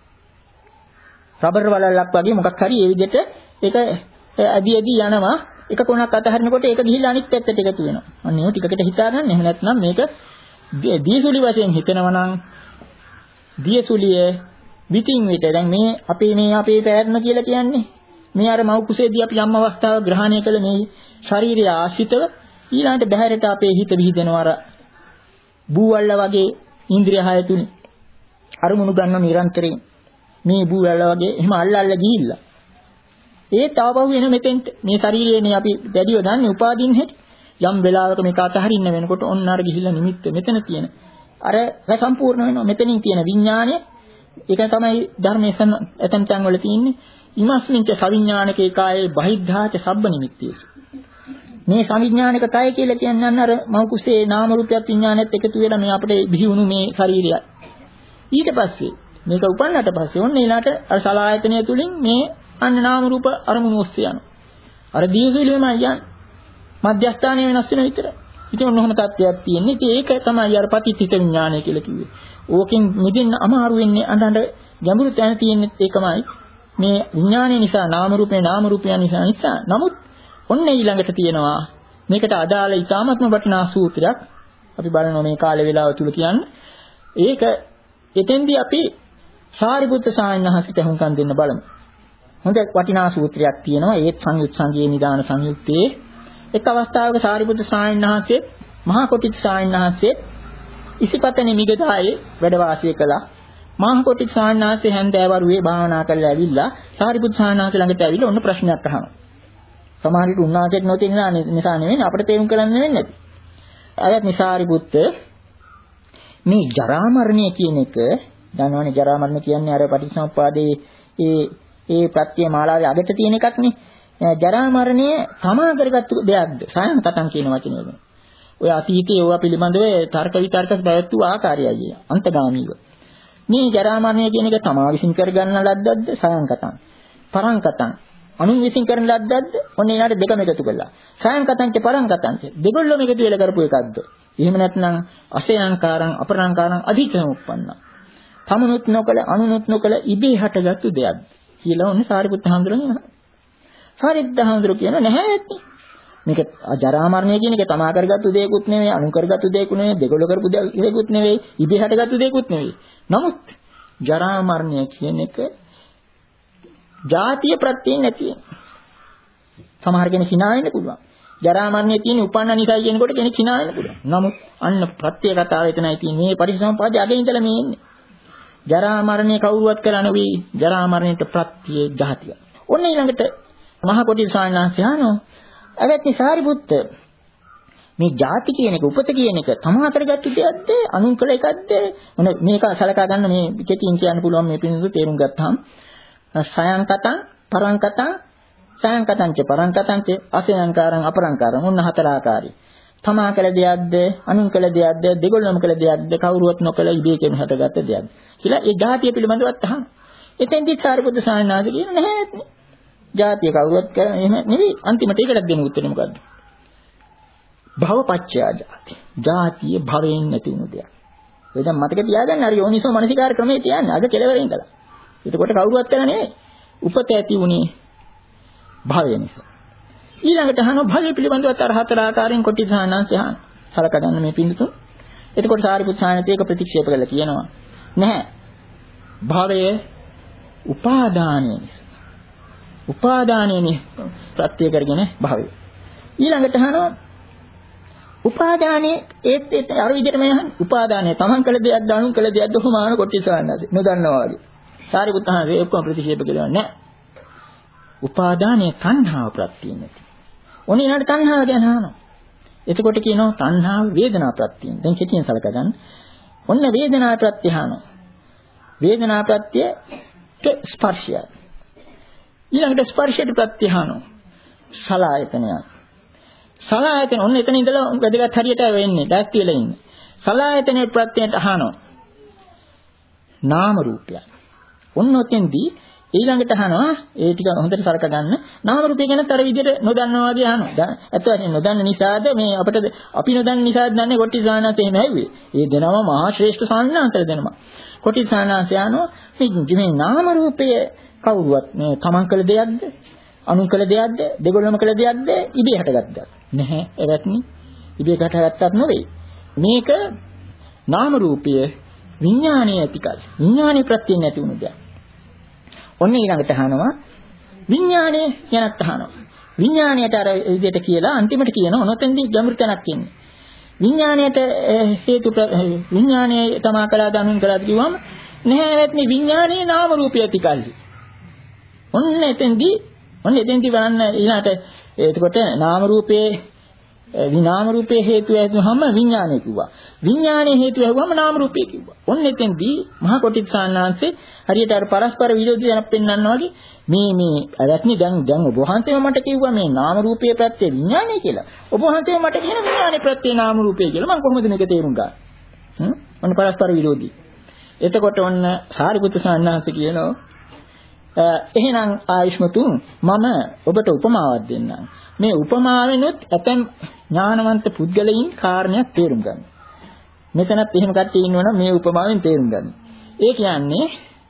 රබර් වලල්ලක් වගේ මොකක් හරි ඒ විදිහට ඒක ඇදි ඇදි යනවා එක කොනක් අතහරිනකොට ඒක ගිහිල්ලා අනිත් පැත්තට එකතු වෙනවා. අන්න ඒක ටිකකට හිතා ගන්න. එහෙම නැත්නම් මේක දියසුලි වශයෙන් හිතනවා නම් දියසුලිය විтин විට දැන් මේ අපේ මේ අපේ පැවැත්ම කියලා කියන්නේ මේ අර මව් කුසේදී අපි යම් අවස්ථාවක ග්‍රහණය කළ මේ ශාරීරිය ආශ්‍රිතව ඊළඟට බහැරට අපේ හිත විහිදෙනවා අර බූවල්ල වගේ ඉන්ද්‍රිය හය තුන අරමුණු ගන්න නිරන්තරයෙන් මේ බූවල්ල වගේ එහෙම අල්ල අල්ල ගිහිල්ලා ඒ තාවපහු එන මෙතෙන්ට මේ ශරීරයනේ අපි දැඩිව දන්නේ උපාදීන් හැටි යම් වෙලාවක මේක අතහරින්න වෙනකොට ඔන්න අර ගිහිල්ලා නිමිත්ත මෙතන තියෙන අර සම්පූර්ණ වෙනවා මෙතනින් තියෙන විඥාණය ඒක තමයි ධර්මයේ එතන තැන් වල තියෙන්නේ ඉමස්මින්ච සවිඥානිකේ කායේ බහිද්ධාච සබ්බ නිමිත්තේසු මේ සවිඥානික කය කියලා කියන්නේ අර මෞ කුසේ නාම රූපයත් විඥානයත් එකතු වෙලා මේ අපිට බිහි වුණු මේ ශරීරයයි ඊට පස්සේ මේක උපන්නට පස්සේ ඔන්න ඊළාට අර සලආයතනය තුලින් මේ අන්න නාම රූප අරමුණු ඔස්සේ යනවා අර දීසුලියම යන මධ්‍යස්ථානය වෙනස් වෙන විතර ඉතින් ඔන්නෝම තත්ත්වයක් තියෙන්නේ ඉතින් ඒක තමයි අර පටිච්චිත විඥානය කියලා කිව්වේ ඕකෙන් මිදෙන්න අමාරු වෙන්නේ අඬ ගැඹුරු තැන තියෙන්නේ ඒකමයි මේ විඥානය නිසා නාම රූපේ නාම රූපය නිසා නිසා නමුත් ඔන්න ඊළඟට තියෙනවා මේකට අදාළ ඊ타මත්ම වටිනා සූත්‍රයක් අපි බලනවා මේ කාලේ වේලාව තුල කියන්නේ ඒක එතෙන්දී අපි සාරිපුත්‍ර සායනහසිත හුම්කම් දෙන්න බලමු හොඳ වටිනා සූත්‍රයක් තියෙනවා ඒත් සංයුත් සංජේ නිදාන සංයුත්තේ එක් අවස්ථාවක සාරිපුත්‍ර සායනහසේ මහා කොටිත් සායනහසේ ඉසිපතනේ මිගදායේ වැඩ වාසය කළා මහා කොටිත් සායනහසේ හැන්දෑවරුවේ භාවනා කරලා ඇවිල්ලා සාරිපුත්‍ර සායනහසේ ළඟට ඇවිල්ලා ඔන්න ප්‍රශ්නයක් අහනවා සමහර විට උන්වහන්සේට නොතේන නිසා නෙවෙයි අපිට තේරුම් කරන්න වෙන්නේ නැති. අයත් නිසාරිපුත්ත මේ ජරා මරණය කියන එක දන්නවනේ ජරා මරණ කියන්නේ අර පටිච්චසමුප්පාදයේ ඒ ඒ ප්‍රත්‍ය මාලාවේ අගට තියෙන එකක් නේ. ජරා මරණය තමා කරගත්තු දෙයක්ද? සයන් කතන් කියන වචනේ වලින්. ඔය අතීතයේ ඒවා පිළිබඳව තර්ක විතර්ක පැවැත්වු ආකාරයයි අන්තගාමීව. මේ ජරා මරණය කියන එක තමා විසින් කරගන්න ලද්දක්ද? සයන් කතන්. පරං කතන් අනුන් විසින් කරන ලද්දක්ද ඔන්න ඒනට දෙකම එකතු කළා සයන් කතන්ට පරං කතන්ට දෙගොල්ලොම එකතු වෙලා කරපු එකක්ද එහෙම නැත්නම් අසයන්කාරං අපරංකාරං අධිචම උප්පන්න තමනුත් නොකල අනුනුත් නොකල ඉබේ හටගත්තු දෙයක්ද කියලා ඔන්න සාරිපුත්ත හාමුදුරුවෝ කියනවා සාරිපුත්ත හාමුදුරුවෝ කියනවා නැහැ ඇත්තේ මේක ජරා මරණය කියන එක තමා කරගත්තු දෙයක්ුත් නෙවෙයි අනුන් කරගත්තු දෙයක්ුත් නෙවෙයි දෙගොල්ලෝ කරපු දෙයක්ුත් නෙවෙයි ඉබේ හටගත්තු දෙයක්ුත් නෙවෙයි නමුත් ජරා මරණය කියන එක ජාතිය ප්‍රත්‍යයෙන් නැති සමහර කෙනෙක් hina වෙන්න පුළුවන්. ජරා මරණය තියෙන උපන්න නිසයි කියනකොට කෙනෙක් hina වෙන්න පුළුවන්. නමුත් අන්න ප්‍රත්‍ය කතාව එතනයි තියෙන්නේ. මේ පරිසම්පාදයේ අගේ ඉඳලා මේ ඉන්නේ. ජරා මරණය කවුරුවත් කරලා නෙවෙයි. ජරා මරණයට ප්‍රත්‍ය ජාතිය. ඔන්න ඊළඟට මහා කොටිල් සායනාංශය අහනවා. අවැත්නි සාරිපුත්ත මේ ජාති කියන එක උපත කියන එක තමා කරගත්තු දෙයක්ද අනුන් කළ එකක්ද? මොන මේක සලකා ගන්න මේ කෙටියෙන් කියන්න පුළුවන් මේ පිළිබඳව තේරුම් ගත්තාම සයන් කතං පරං කතං සයන් කතංච පරං කතංච අසයන්කාරං අපරංකාරං ඔන්න හතර ආකාරයි. තමා කළ දෙයක්ද අනුන් කළ දෙයක්ද දෙගොල්ලොම කළ දෙයක්ද කවුරුවත් නොකළ ඉබේකෙම හටගත්ත දෙයක්ද කියලා ඒ ජාතිය පිළිබඳවත් අහන. එතෙන්දි සාරිපුත්‍ර සායනාද කියන නැහැ නේ. ජාතිය කවුරුවත් කරන එහෙම නෙවෙයි අන්තිමට ඒකට දෙන්න උත්තරේ මොකද්ද? භවපච්චය ජාති. ජාතිය භවයෙන් නැති වුණු දෙයක්. ඒ දැන් මතක තියාගන්න හරි යෝනිසෝ මනසිකාර ක්‍රමයේ තියන්නේ අද කෙලවරින් ඉඳලා. එතකොට කවුරුවත් කරන්නේ නෙවෙයි. උපත ඇති උනේ භවය නිසා. ඊළඟට අහන භවය පිළිබඳව අර හතර ආකාරයෙන් කොටි සාහනාංශය අහන. සලකා ගන්න මේ පින්තුන්. එතකොට සාරිපුත් සායනත් ඒක ප්‍රතික්ෂේප කරලා කියනවා. නැහැ. භවය උපාදානය නිසා. උපාදානයනේ ප්‍රත්‍ය කරගෙන භවය. ඊළඟට අහනවා උපාදානයේ ඒත් ඒත් අර විදිහටම යහන් උපාදානය තමන් කළ දෙයක්ද අනුන් කළ දෙයක්ද කොහොමාන කොටි සාහනාද නොදන්නවා වගේ. සාරිපුත් සායනත් ඔක්කොම ප්‍රතික්ෂේප කරනවා නෑ. උපාදානයේ තණ්හාව ප්‍රත්‍යයෙන් නැති. ඔන්න ඊළඟට තණ්හාව ගැන අහනවා. එතකොට කියනවා තණ්හාව වේදනා ප්‍රත්‍යයෙන්. දැන් කෙටියෙන් සලකා ගන්න. ඔන්න වේදනා ප්‍රත්‍ය අහනවා. වේදනා ප්‍රත්‍යට ස්පර්ශය. ඊළඟට ස්පර්ශයට ප්‍රත්‍ය අහනවා. සලආයතනය. සලආයතන ඔන්න එතන ඉඳලා වැදගත් හරියට වෙන්නේ. දැක් කියලා ඉන්නේ. සලආයතනයේ ප්‍රත්‍යයට අහනවා. නාම රූපය. ඔන්න ඔතෙන්දී ඊළඟට අහනවා ඒ ටික හොඳට සලකා ගන්න නාම රූපය ගැන තර විදිහට නොදන්නවා වගේ අහනවා. ඇත්ත වශයෙන්ම නොදන්න නිසාද මේ අපිට අපි නොදන්න නිසාද දන්නේ කොටි සානාත එහෙම ඇහුවේ. ඒ දෙනම මහා ශ්‍රේෂ්ඨ සාන්නාන්තර දෙනවා. කොටි සානාන්තය අහනවා මේ මේ නාම රූපය කවුරුවත් මේ තමන් කළ දෙයක්ද අනුන් කළ දෙයක්ද දෙගොල්ලම කළ දෙයක්ද ඉබේ හටගත්තද නැහැ එවත්නි ඉබේ හටගත්තක් නෙවෙයි මේක නාම රූපය විඥානයේ ඇතිකල්. විඥානයේ ප්‍රත්‍යයෙන් නැති වුණු දෙයක්. ඔන්න ඊළඟට අහනවා විඥානයේ යනත් අහනවා. විඥාණයට අර විදිහට කියලා අන්තිමට කියන ඔනොතෙන්දී ගැඹුරු තැනක් ඉන්නේ. විඥාණයට හේතු විඥානයේ තමා කළා දනුන් කළා කිව්වම නැහැ වැත්නේ විඥානයේ නාම රූපය ඇතිකල්ලි. ඔන්න එතෙන්දී ඔන්න එතෙන්දී බලන්න ඊළාට එතකොට නාම රූපයේ විනාම රූපයේ හේතු ඇතුවම විඥානය කිව්වා. විඥානයේ හේතු ඇහුවම නාම රූපය කිව්වා. ඔන්න එතෙන්දී මහා කොටිත් සාන්නාංශේ හරියට අර පරස්පර විරෝධී යන පෙන්වන්නා වගේ මේ මේ අරත්නි දැන් දැන් ඔබ වහන්සේම මට කිව්වා මේ නාම රූපයේ ප්‍රත්‍ය විඥානය කියලා. ඔබ වහන්සේම මට කියන විඥානයේ ප්‍රත්‍ය නාම රූපය කියලා. මම කොහොමද මේක තේරුම් ගන්නේ? හ්ම්? ඔන්න පරස්පර විරෝධී. එතකොට ඔන්න සාරිපුත්‍ර සාන්නාංශ කියනවා එහෙනම් ආයුෂ්මතුන් මම ඔබට උපමාවක් දෙන්නම්. මේ උපමාවෙනුත් ඇතැම් ඥානවන්ත පුද්ගලයන් කාරණයක් තේරුම් ගන්න. මෙතනත් එහෙම කට්ටිය ඉන්නවනම් මේ උපමාවෙන් තේරුම් ගන්න. ඒ කියන්නේ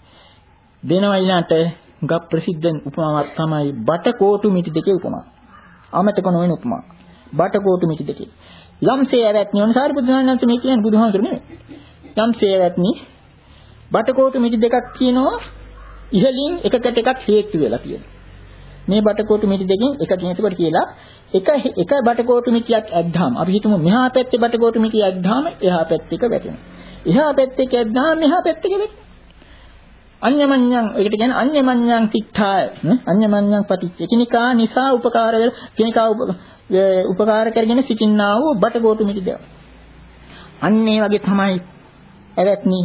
දෙනවා ඊළාට ගප් ප්‍රසිද්ධ උපමාවක් තමයි බටකොටු මිටි දෙකේ උපමාව. අමතක නොවන උපමාව. බටකොටු මිටි දෙකේ. යම්සේ ඇවැත්නි ඔන්න සාරිපුත්‍ර සාන්නාංශ මේ කියන්නේ බුදුහාමුදුරු නෙමෙයි. යම්සේ ඇවැත්නි බටකොටු මිටි දෙකක් කියනවා ඉහළින් එකකට එකක් හේතු වෙලා තියෙනවා. මේ බටකොටු මිටි දෙකෙන් එකකින් එතකොට කියලා එක එක බටකොටු මිටියක් ඇද්දාම අපි හිතමු මෙහා පැත්තේ බටකොටු මිටිය ඇද්දාම එහා පැත්තේක වැටෙනවා. එහා පැත්තේක ඇද්දාම මෙහා පැත්තේක වැටෙනවා. අඤ්ඤමඤ්ඤං ඒකට කියන්නේ අඤ්ඤමඤ්ඤං තිට්ඨාය අඤ්ඤමඤ්ඤං පටිච්ච කිනිකා නිසා උපකාර වෙල කිනිකා උපකාර කරගෙන සිටින්නා වූ බටකොටු මිටි දෙක. අන්න ඒ වගේ තමයි එවත්නි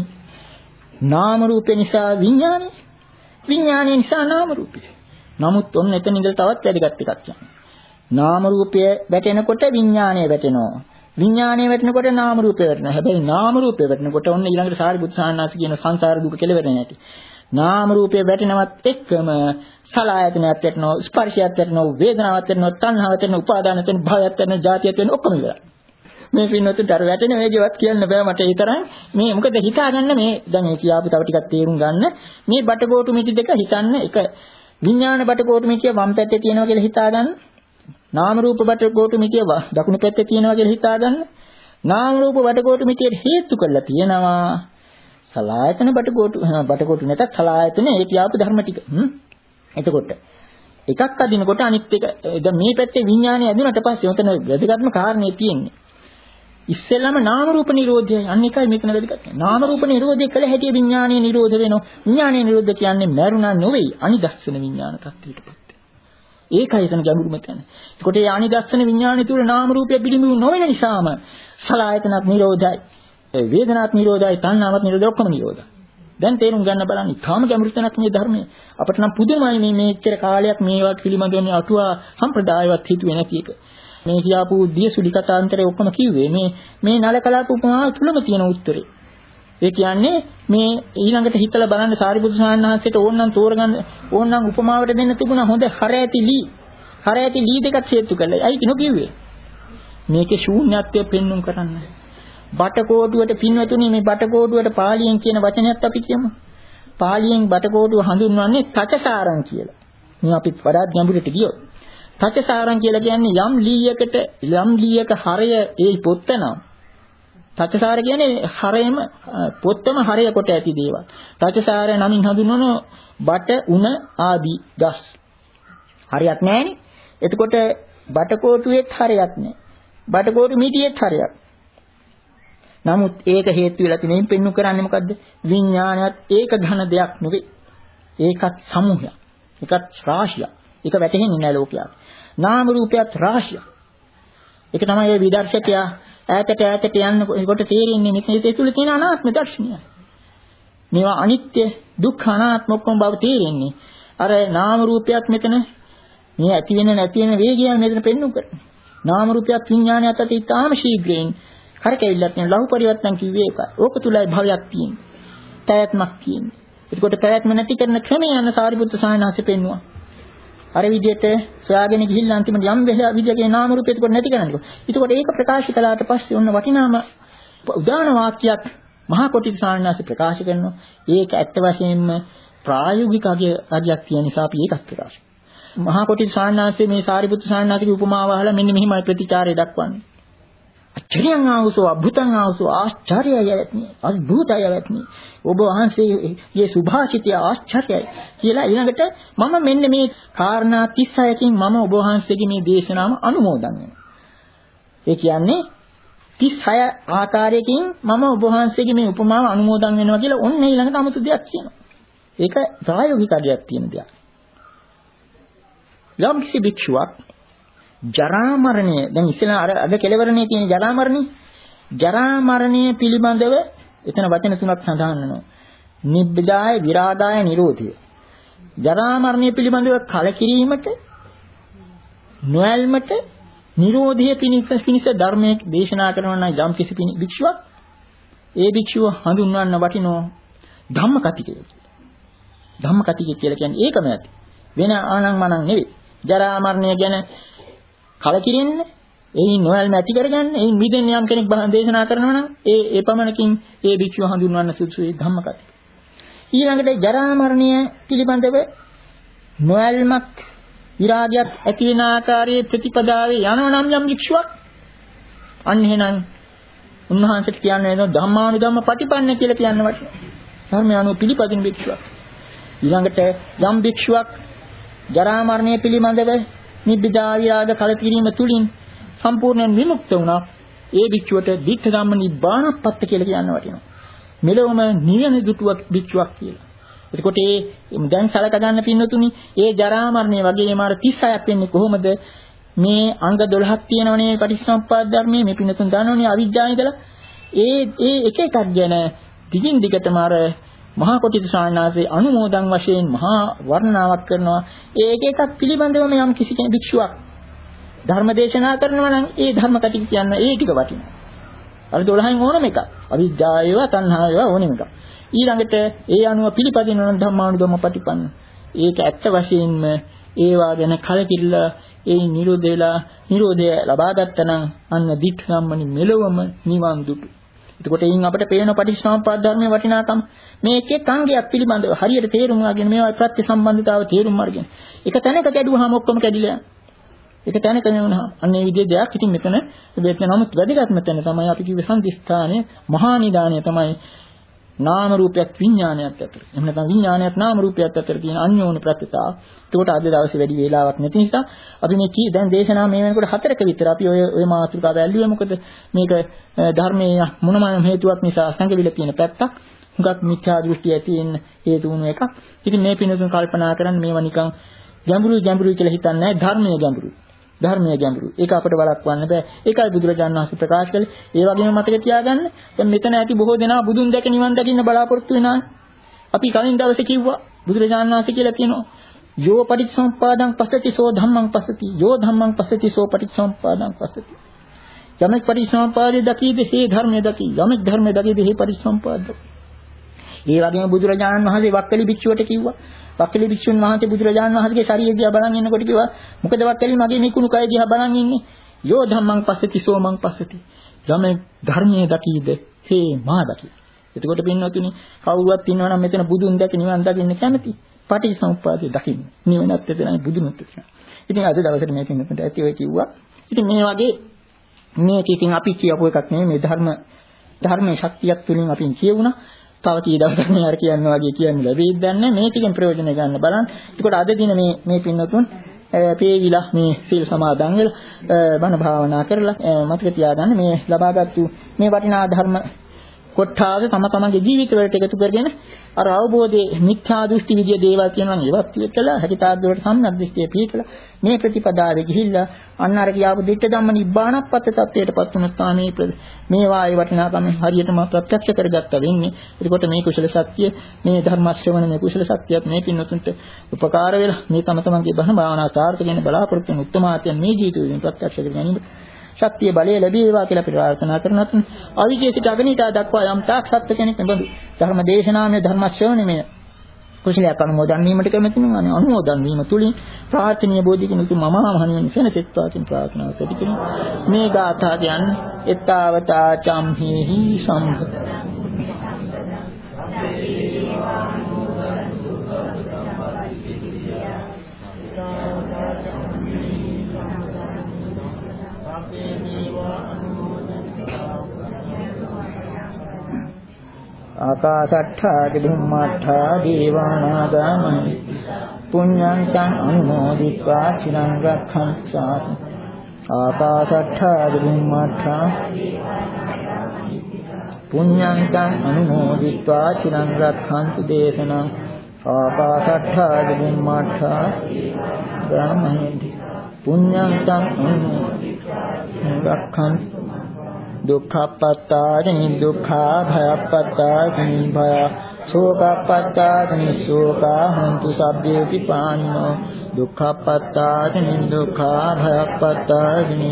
නාම රූපේ නිසා විඥානය විඥානය නිසා නාම රූපය. නමුත් ඔන්න එතන ඉඳලා තවත් වැඩිගත් එකක් කියනවා. නාම රූපය වැටෙනකොට විඥානය වැටෙනවා. විඥානය වැටෙනකොට නාම රූපය වැටෙනවා. හැබැයි නාම රූපය වැටෙනකොට ඔන්න ඊළඟට සාරිපුත්‍ර සාන්නාංශ කියන සංසාර දුක කෙලවෙර නැති. නාම රූපය වැටෙනවත් එක්කම සලආයතනයක් වැටෙනවා, ස්පර්ශයක් වැටෙනවා, වේදනාවක් වැටෙනවා, තණ්හාවක් වැටෙනවා, උපාදානයක් වැටෙනවා, භවයක් වැටෙනවා, ජාතියක් වැටෙනවා ඔක්කොම ඉවරයි. මේ පින්නොත් අර වැටෙන වේගවත් කියන්න බෑ මට ඒ තරම්. මේ මොකද හිතාගන්න මේ දැන් මේ කියාපු තව ටිකක් තේරුම් ගන්න. මේ බටකොටු මිටි දෙක හිතන්න එක විඥාන බටකොටු මිටිය වම් පැත්තේ තියෙනවා කියලා හිතාගන්න. නාම රූප බටකොටු මිටිය දකුණු පැත්තේ තියෙනවා කියලා හිතාගන්න. නාම රූප බටකොටු මිටියට හේතු කරලා තියෙනවා සලආයතන බටකොටු බටකොටු නැතත් සලආයතන ඒ කියාපු ධර්ම ටික. හ්ම්. එතකොට එකක් අදිනකොට අනිත් එක දැන් මේ පැත්තේ විඥානය ඇදුනට පස්සේ උතන වැදගත්ම කාරණේ තියෙන්නේ. ඉස්සෙල්ලාම නාම රූප නිරෝධයයි. අන්න එකයි මෙතන වැදගත්. නාම රූප නිරෝධය කළ හැටි විඥානීය නිරෝධ වෙනවා. විඥානීය නිරෝධ කියන්නේ මරුණා නෙවෙයි අනිදස්සන විඥාන tattweටපත්. ඒකයි එතන ගැඹුරුම තැන. ඒකට ඒ අනිදස්සන විඥානය තුල නාම රූපය පිළිඹු නොවන නිසාම සලආයතනක් නිරෝධයි. ඒ වේදනාත් නිරෝධයි, තණ්හාවත් නිරෝධයි, ඔක්කොම නිරෝධයි. දැන් තේරුම් ගන්න බලන්න. තාම ගැඹුරු තැනක් මේ ධර්මයේ. අපිට නම් පුදුමයි මේ මේච්චර කාලයක් මේවත් පිළිබඳව මේ අටුවා සම්ප්‍රදායවත් හිතුවේ නැති එක. මේ කියාපු දියසුලි කතාන්තරේ ඔක්කොම කිව්වේ මේ මේ නලකලාප උපමාව තුලම තියෙන උත්තරේ. ඒ කියන්නේ මේ ඊළඟට හිතලා බලන්න සාරිපුත්‍ර සාන්නාංශයට ඕනනම් තෝරගන්න ඕනනම් උපමාවට දෙන්න තිබුණා හොඳ හර ඇති ලී. හර ඇති ලී දෙකක් හේතු කළා. අයි කිනෝ කිව්වේ. මේකේ ශූන්‍යත්වය පෙන්눔 කරන්න. බටකොටුවට පින්වතුනි මේ බටකොටුවට පාලියෙන් කියන වචනයත් අපි කියමු. පාලියෙන් බටකොටුව හඳුන්වන්නේ තචසාරං කියලා. මේ අපි වඩාත් ගැඹුරට ගියොත් තචසාරං කියලා කියන්නේ යම් ලීයකට යම් ලීයක හරය ඒ පොත්ත නම් තචසාර කියන්නේ හරයම පොත්තම හරය කොට ඇති දේවල්. තචසාර නමින් හඳුන්වන බට උණ ආදී ගස්. හරියක් නැහැනේ. එතකොට බටකොටුවේත් හරයක් නැහැ. බටකොටු මිටියේත් හරයක්. නමුත් ඒක හේතු වෙලා තියෙනින් පෙන්නු කරන්නේ මොකද්ද? විඥානයත් ඒක ඝන දෙයක් නෙවෙයි. ඒකත් සමූහයක්. ඒකත් රාශියක්. ඒක වැටහෙන්නේ නැහැ ලෝකයට. නාම රූපයත් රාශියක්. ඒක තමයි ඒ විදර්ශකයා ඈතට ඈතට යනකොට තේරෙන්නේ මේකේ තුල තියෙන අනාත්ම දර්ශනය. මේවා අනිත්‍ය, දුක්ඛ, අනාත්ම ඔක්කොම බව තේරෙන්නේ. අර නාම රූපයත් මෙතන මේ ඇති වෙන නැති වෙන වේගය මෙතන පෙන්නු කරන්නේ. නාම රූපයත් විඥානයත් අතර ඉතාම ශීඝ්‍රයෙන් කරකැවිල්ලක් නේ ලහු පරිවර්තන කිව්වේ ඒකයි. ඕක තුලයි භවයක් තියෙන්නේ. පැවැත්මක් තියෙන්නේ. ඒකට පැවැත්ම නැති කරන ක්‍රමය යන සාරිපුත්‍ර සාන්නාංශ පෙන්නුවා. අර විදිහට සොයාගෙන ගිහිල්ලා අන්තිමට යම් විදිහකේ නාම රූප එතකොට නැති කරන්නේ. ඒකට ඒක ප්‍රකාශ කළාට පස්සේ ඔන්න වටිනාම උදාන වාක්‍යයක් මහා කොටිත් සාන්නාංශ ප්‍රකාශ කරනවා. ඒක ඇත්ත වශයෙන්ම ප්‍රායෝගික අගයක් තියෙන නිසා අපි ඒකත් ප්‍රකාශ කරනවා. මහා කොටිත් සාන්නාංශයේ මේ සාරිපුත්‍ර සාන්නාංශගේ උපමාව අහලා මෙන්න මෙහිමයි ප්‍රතිචාරය දක්වන්නේ. අච්චරියං ආවසෝ අභුතං ආවසෝ ආශ්චර්යයවත්නි අද්භූතයවත්නි ඔබ වහන්සේගේ සුභාෂිතය ආශ්චර්යයි කියලා ඊළඟට මම මෙන්න මේ කාරණා තිස් හයකින් මම ඔබ වහන්සේගේ මේ දේශනාව අනුමෝදන් වෙනවා. ඒ කියන්නේ තිස් හය ආකාරයකින් මම ඔබ වහන්සේගේ මේ උපමාව අනුමෝදන් වෙනවා කියලා ඔන්න ඊළඟට 아무තු දෙයක් කියනවා. ඒක ප්‍රායෝගික අධ්‍යයක් තියෙන දෙයක්. යම් කිසි භික්ෂුවක් ජරා මරණය දැන් ඉස්සෙල්ලා අර අද කෙලවරනේ තියෙන ජරා මරණය ජරා මරණය පිළිබඳව එතන වචන තුනක් සඳහන් වෙනවා. නිබ්බිදාය විරාදාය නිරෝධය. ජරා මරණය පිළිබඳව කලකිරීමට නොයල්මට නිරෝධය පිණිස ධර්මයේ දේශනා කරනවා නම් යම් කිසි භික්ෂුවක් ඒ භික්ෂුව හඳුන්වන්න වටිනෝ ධම්මකතිකය කියලා. ධම්මකතිකය කියලා කියන්නේ ඒකම ඇති. වෙන ආනං මනං නෙවෙයි. ජරා මරණය ගැන කලකිරෙන්න, එයින් නොයල්ම ඇති කරගන්න, එයින් මිදෙන්න යම් කෙනෙක් දේශනා කරනවා නම් ඒ ඒ පමණකින් ඒ භික්ෂුව හඳුන්වන්න සුදුසුයි ධම්මකතික. ඊළඟට ජරා මරණය පිළිබඳව නොයල්මක් විරාගයක් ඇති වෙන ආකාරයේ ප්‍රතිපදාවේ යනවා නම් යම් භික්ෂුවක් අන්න එහෙනම් උන්වහන්සේට කියන්නේ නේද ධම්මානුධම්ම ප්‍රතිපන්න කියලා කියන්න වටිනවා. ධර්මය අනුව පිළිපදින භික්ෂුවක්. ඊළඟට යම් භික්ෂුවක් ජරා මරණය පිළිබඳව නිබ්බිදා විරාග කලකිරීම තුලින් සම්පූර්ණයෙන් විමුක්ත වුණා. ඒ භික්ෂුවට ධිට්ඨ ධම්ම නිබ්බානපත්ත කියලා කියන්න වටිනවා. මෙලොවම නිවන දුටුවක් භික්ෂුවක් කියලා. එතකොට ඒ දැන් සලක ගන්න පින්නතුනි ඒ ජරා මරණය වගේ මාර තිස් හයක් වෙන්නේ කොහොමද? මේ අංග දොළහක් තියෙනවනේ පටිච්චසමුප්පාද ධර්මයේ මේ පින්නතුන් දන්නවනේ අවිජ්ජාන ඉඳලා ඒ ඒ එක එකක් ගැන දිගින් දිගටම අර මහා කොටිත ශානාසේ අනුමෝදන් වශයෙන් මහා වර්ණනාවක් කරනවා. ඒ එක එකක් පිළිබඳවම යම් කිසි කෙනෙක් භික්ෂුවක් ධර්ම දේශනා කරනවා නම් ඒ ධර්ම කටික කියන ඒ ටික වටිනවා. අර දොළහෙන් ඕනම එකක්. අවිජ්ජායව තණ්හායව ඕනෙම එකක්. ඊළඟට ඒ අනුව පිළිපදින නම් ධම්මානුධම්ම ප්‍රතිපන්න. ඒක ඇත්ත වශයෙන්ම ඒවා ගැන කලකිරිලා ඒ නිරෝධ වෙලා නිරෝධය ලබා ගත්තා නම් අන්න දිට්ඨ සම්මනි මෙලොවම නිවන් දුටු. එතකොට එයින් අපිට පේන පටිච්චසමුප්පාද ධර්මයේ වටිනාකම මේ එක එක අංගයක් පිළිබඳව හරියට තේරුම් අරගෙන මේවා ප්‍රත්‍ය සම්බන්ධතාව තේරුම් අරගෙන එක තැනක කැඩුවාම ඔක්කොම කැඩිලා යනවා. එක තැනක නෙවුනහම අන්න ඒ විදිහේ දෙයක් ඉතින් මෙතන වෙන්න නමුත් වැදගත්ම තැන තමයි අපි කිව්වේ සම්දිස්ථානයේ මහා නිදානය තමයි නාම රූපයක් විඥානයක් අතර. එහෙම නැත්නම් විඥානයක් නාම රූපයක් අතර තියෙන අන්‍යෝන්‍ය ප්‍රත්‍යතාව. ඒකට අද දවසේ වැඩි වේලාවක් නැති නිසා අපි මේ කී දැන් දේශනාව මේ වෙනකොට හතරක විතර අපි ඔය ඔය මාතෘකාව ඇල්ලුවේ මොකද මේක ධර්මයේ මොනම හේතුවක් නිසා සංකවිලා තියෙන පැත්තක්. හුඟක් මිත්‍යා දෘෂ්ටි ඇති වෙන හේතු වුණු එකක්. ඉතින් මේ පිනතුන් කල්පනා කරන් මේවා නිකන් ගැඹුරු ගැඹුරු කියලා හිතන්නේ නැහැ ධර්මයේ ගැඹුරු. ධර්මයේ ගැඹුරු. ඒක අපිට වළක්වන්න බෑ. ඒකයි බුදුරජාණන් වහන්සේ ප්‍රකාශ කළේ. ඒ වගේම මතක තියාගන්න. දැන් මෙතන ඇති බොහෝ දෙනා බුදුන් දැක නිවන් දකින්න බලාපොරොත්තු වෙනා. අපි කලින් දවසේ කිව්වා බුදුරජාණන් වහන්සේ කියලා කියනවා. යෝ පටිච්චසමුප්පාදං පස්සති සෝ ධම්මං පස්සති. යෝ ධම්මං පස්සති සෝ පටිච්චසමුප්පාදං පස්සති. යමෙක් පටිච්චසමුප්පාදේ දකීද හේ ධර්මයේ දකී. යමෙක් ධර්මයේ දකීද හේ පටිච්චසමුප්පාද දකී. ඒ වගේම බුදුරජාණන් වහන්සේ වක්කලි භික්ෂුවට කිව්වා. වක්කලි භික්ෂුන් වහන්සේ බුදුරජාණන් වහන්සේගේ ශරීරය දිහා බලන් ඉන්නකොට කිව්වා මොකද වක්කලි මගේ මේ කුණු කය දිහා බලන් ඉන්නේ. යෝ ධම්මං පස්සති සෝ මං පස්සති. යමෙක් ධර්මයේ දකීද හේ මා දකී. එතකොට පින්නතුනි කවුරුවත් ඉන්නවනම් මෙතන බුදුන් දැක නිවන් දකින්න කැමති. පටිච්චසමුප්පාදේ දකින්න. නිවනත් එතනයි බුදුනුත් එතනයි. ඉතින් අද දවසට මේ පින්නතුන්ට ඇති ඔය කිව්වා. ඉතින් මේ වගේ මේක ඉතින් අපි කියපුව එකක් නෙමෙයි මේ ධර්ම ධර්මයේ ශක්තියක් තුලින් අපි කියවුණා. තව කී දවසක් මේ අර කියන වගේ කියන්නේ ලැබෙයිද දන්නේ මේ ටිකෙන් ප්‍රයෝජන ගන්න බලන්න. ඒකට අද දින මේ මේ පින්නතුන් පේවිලා මේ සීල් සමාදන් වෙලා බණ භාවනා කරලා මතක තියාගන්න මේ ලබාගත්තු මේ වටිනා ධර්ම කොටාවේ තම තමන්ගේ ජීවිත වලට එකතු කරගෙන අර අවබෝධයේ මිත්‍යා දෘෂ්ටි විදිය දේවල් කියනවා නම් ඒවත් විකලා හැකිතාක් දුරට සම්‍යක් දෘෂ්ටිය පිළිකලා මේ ප්‍රතිපදාවේ ගිහිල්ලා අන්න අර කියාපු දිට්ඨ ධම්ම නිබ්බානප්පත් තත්ත්වයටපත් වුණ ස්ථානයේ මේ වායේ වටිනාකම හරියටම ප්‍රත්‍යක්ෂ කරගත්තා වෙන්නේ. එතකොට මේ කුසල ශක්තිය මේ ධර්ම ශ්‍රවණ මේ කුසල ශක්තියත් මේ පින්නතුන්ට උපකාර වෙලා මේ තම තමන්ගේ බණ භාවනා සාර්ථක වෙන බලාපොරොත්තු වෙන උත්තමාත්යන් මේ ජීවිතයෙන් ප්‍රත්‍යක්ෂ කර ගැනීම ශක්තිය බලය ලැබේවා කියලා ප්‍රාර්ථනා කරනත් අවිජේසිත අගනිතා දක්වා යම් තාක් සත්‍ය කෙනෙක් නෙබඳු ධර්ම දේශනාමය ධර්ම ශ්‍රවණමය කුසලයක් අනුමෝදන් වීමට කැමති නම් අනුමෝදන් වීම තුලින් ප්‍රාර්ථනීය බෝධිකින් උතුම් මම මහණෙනි සෙනසෙත්වාකින් ප්‍රාර්ථනා කරතිකින මේ ගාථා කියන්නේ එත්තාවතා චම්හිහි සම්භ Amen. ආකාශට්ඨා බුම්මට්ඨා දේවානාගා මහිද්దికා පුඤ්ඤං තං අනුමෝදිत्वा චිරං රක්ඛන්තු ශාසනං ආකාශට්ඨා බුම්මට්ඨා පුඤ්ඤං තං අනුමෝදිत्वा චිරං රක්ඛන්තු දේශනං ආකාශට්ඨා බුම්මට්ඨා බ්‍රාහ්මණේන්ති පුඤ්ඤං තං අනුමෝදිत्वा රක්ඛන්තු දුක්ඛප්පත්තානි දුක්ඛා භයප්පත්තානි භය සෝකප්පත්තානි සෝකා හොන්තු සබ්බේපි පානිනෝ දුක්ඛප්පත්තානි දුක්ඛා භයප්පත්තානි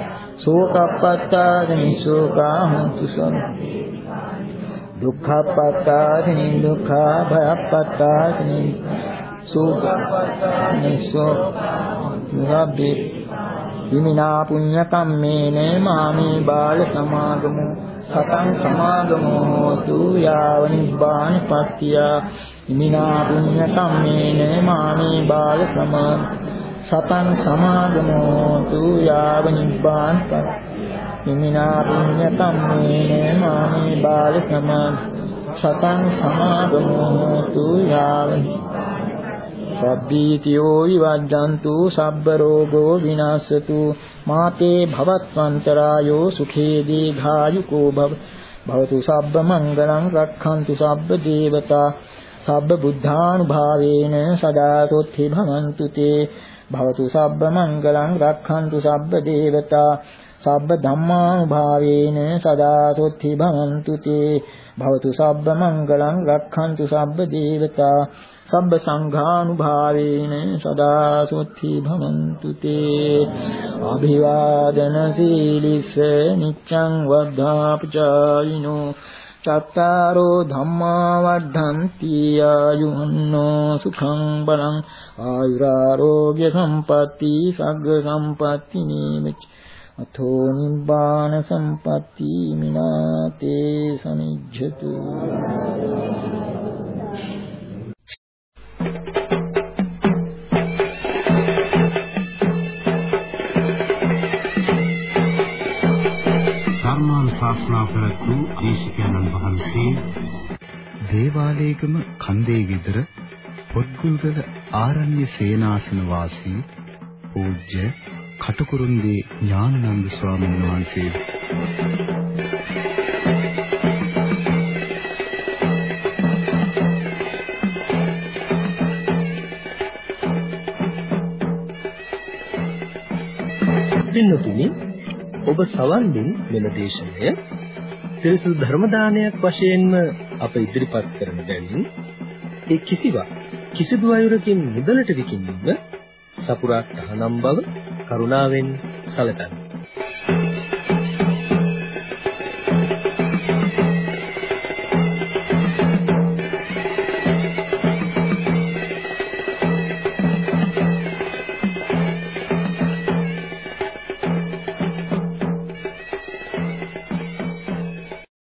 සෝකප්පත්තානි සෝකා හොන්තු සබ්බේ දුක්ඛප්පත්තානි දුක්ඛා භයප්පත්තානි සෝකප්පත්තානි සෝකා හොන්තු සබ්බේ විමිනා පුඤ්ඤ කම්මේන මාමේ බාල සමාගමෝ සතං සමාගමෝ හෝතු යාව නිබ්බානපත්තිය විමිනා පුඤ්ඤ කම්මේන මාමේ බාල සමාගමෝ සතං සමාගමෝ හෝතු යාව නිබ්බානපත්තිය විමිනා පුඤ්ඤ කම්මේන මාමේ බාල සමාගමෝ සතං සමාගමෝ හෝතු යාව සබ්බීතියෝ විවජ්ජන්තු සබ්බ රෝගෝ විනාශතු මාතේ භවත්වන්තරායෝ සුඛේ දීඝායුකෝ භව භවතු සබ්බ මංගලං රක්ඛන්තු සබ්බ දේවතා සබ්බ බුද්ධානුභාවේන සදා සොත්ථි භවන්තු තේ භවතු සබ්බ මංගලං රක්ඛන්තු සබ්බ දේවතා සබ්බ ධම්මානුභාවේන සදා සොත්ථි භවන්තු තේ භවතු සබ්බ මංගලං රක්ඛන්තු සබ්බ දේවතා සබ්බ සංඝානුභාවේන සදා සොත්ථි භවන්තු තේ අභිවාදන සීලිස්ස නිච්ඡං වද්ධාපචායිනෝ චත්තාරෝ ධම්මා වද්ධන්ති ආයුන්නෝ සුඛං බලං ආයුරාෝග්‍ය සම්පatti සග්ග සම්පatti නීමච අතෝ නිබ්බාන සම්පatti මිනාතේ සමිජ්ජතු ශාස්ත්‍රා ප්‍රතු දේශිකානන් වහන්සේ දේවාලේගම කන්දේ විතර පොත්ගුල්ගල ආරණ්‍ය සේනාසන වාසී පූජ්‍ය කටුකුරුන්දී ඥානানন্দ ස්වාමීන් වහන්සේ පින්නතුනි ඔබ සවන් දෙන මෙම දේශනය පිරිසුදු ධර්ම දානයක් වශයෙන්ම අප ඉදිරිපත් කරන බැවින් ඒ කිසිවක් කිසිදු අයුරකින් මුදලට විකිණීම සපුරා තහනම් බව කරුණාවෙන් සැලකන්න.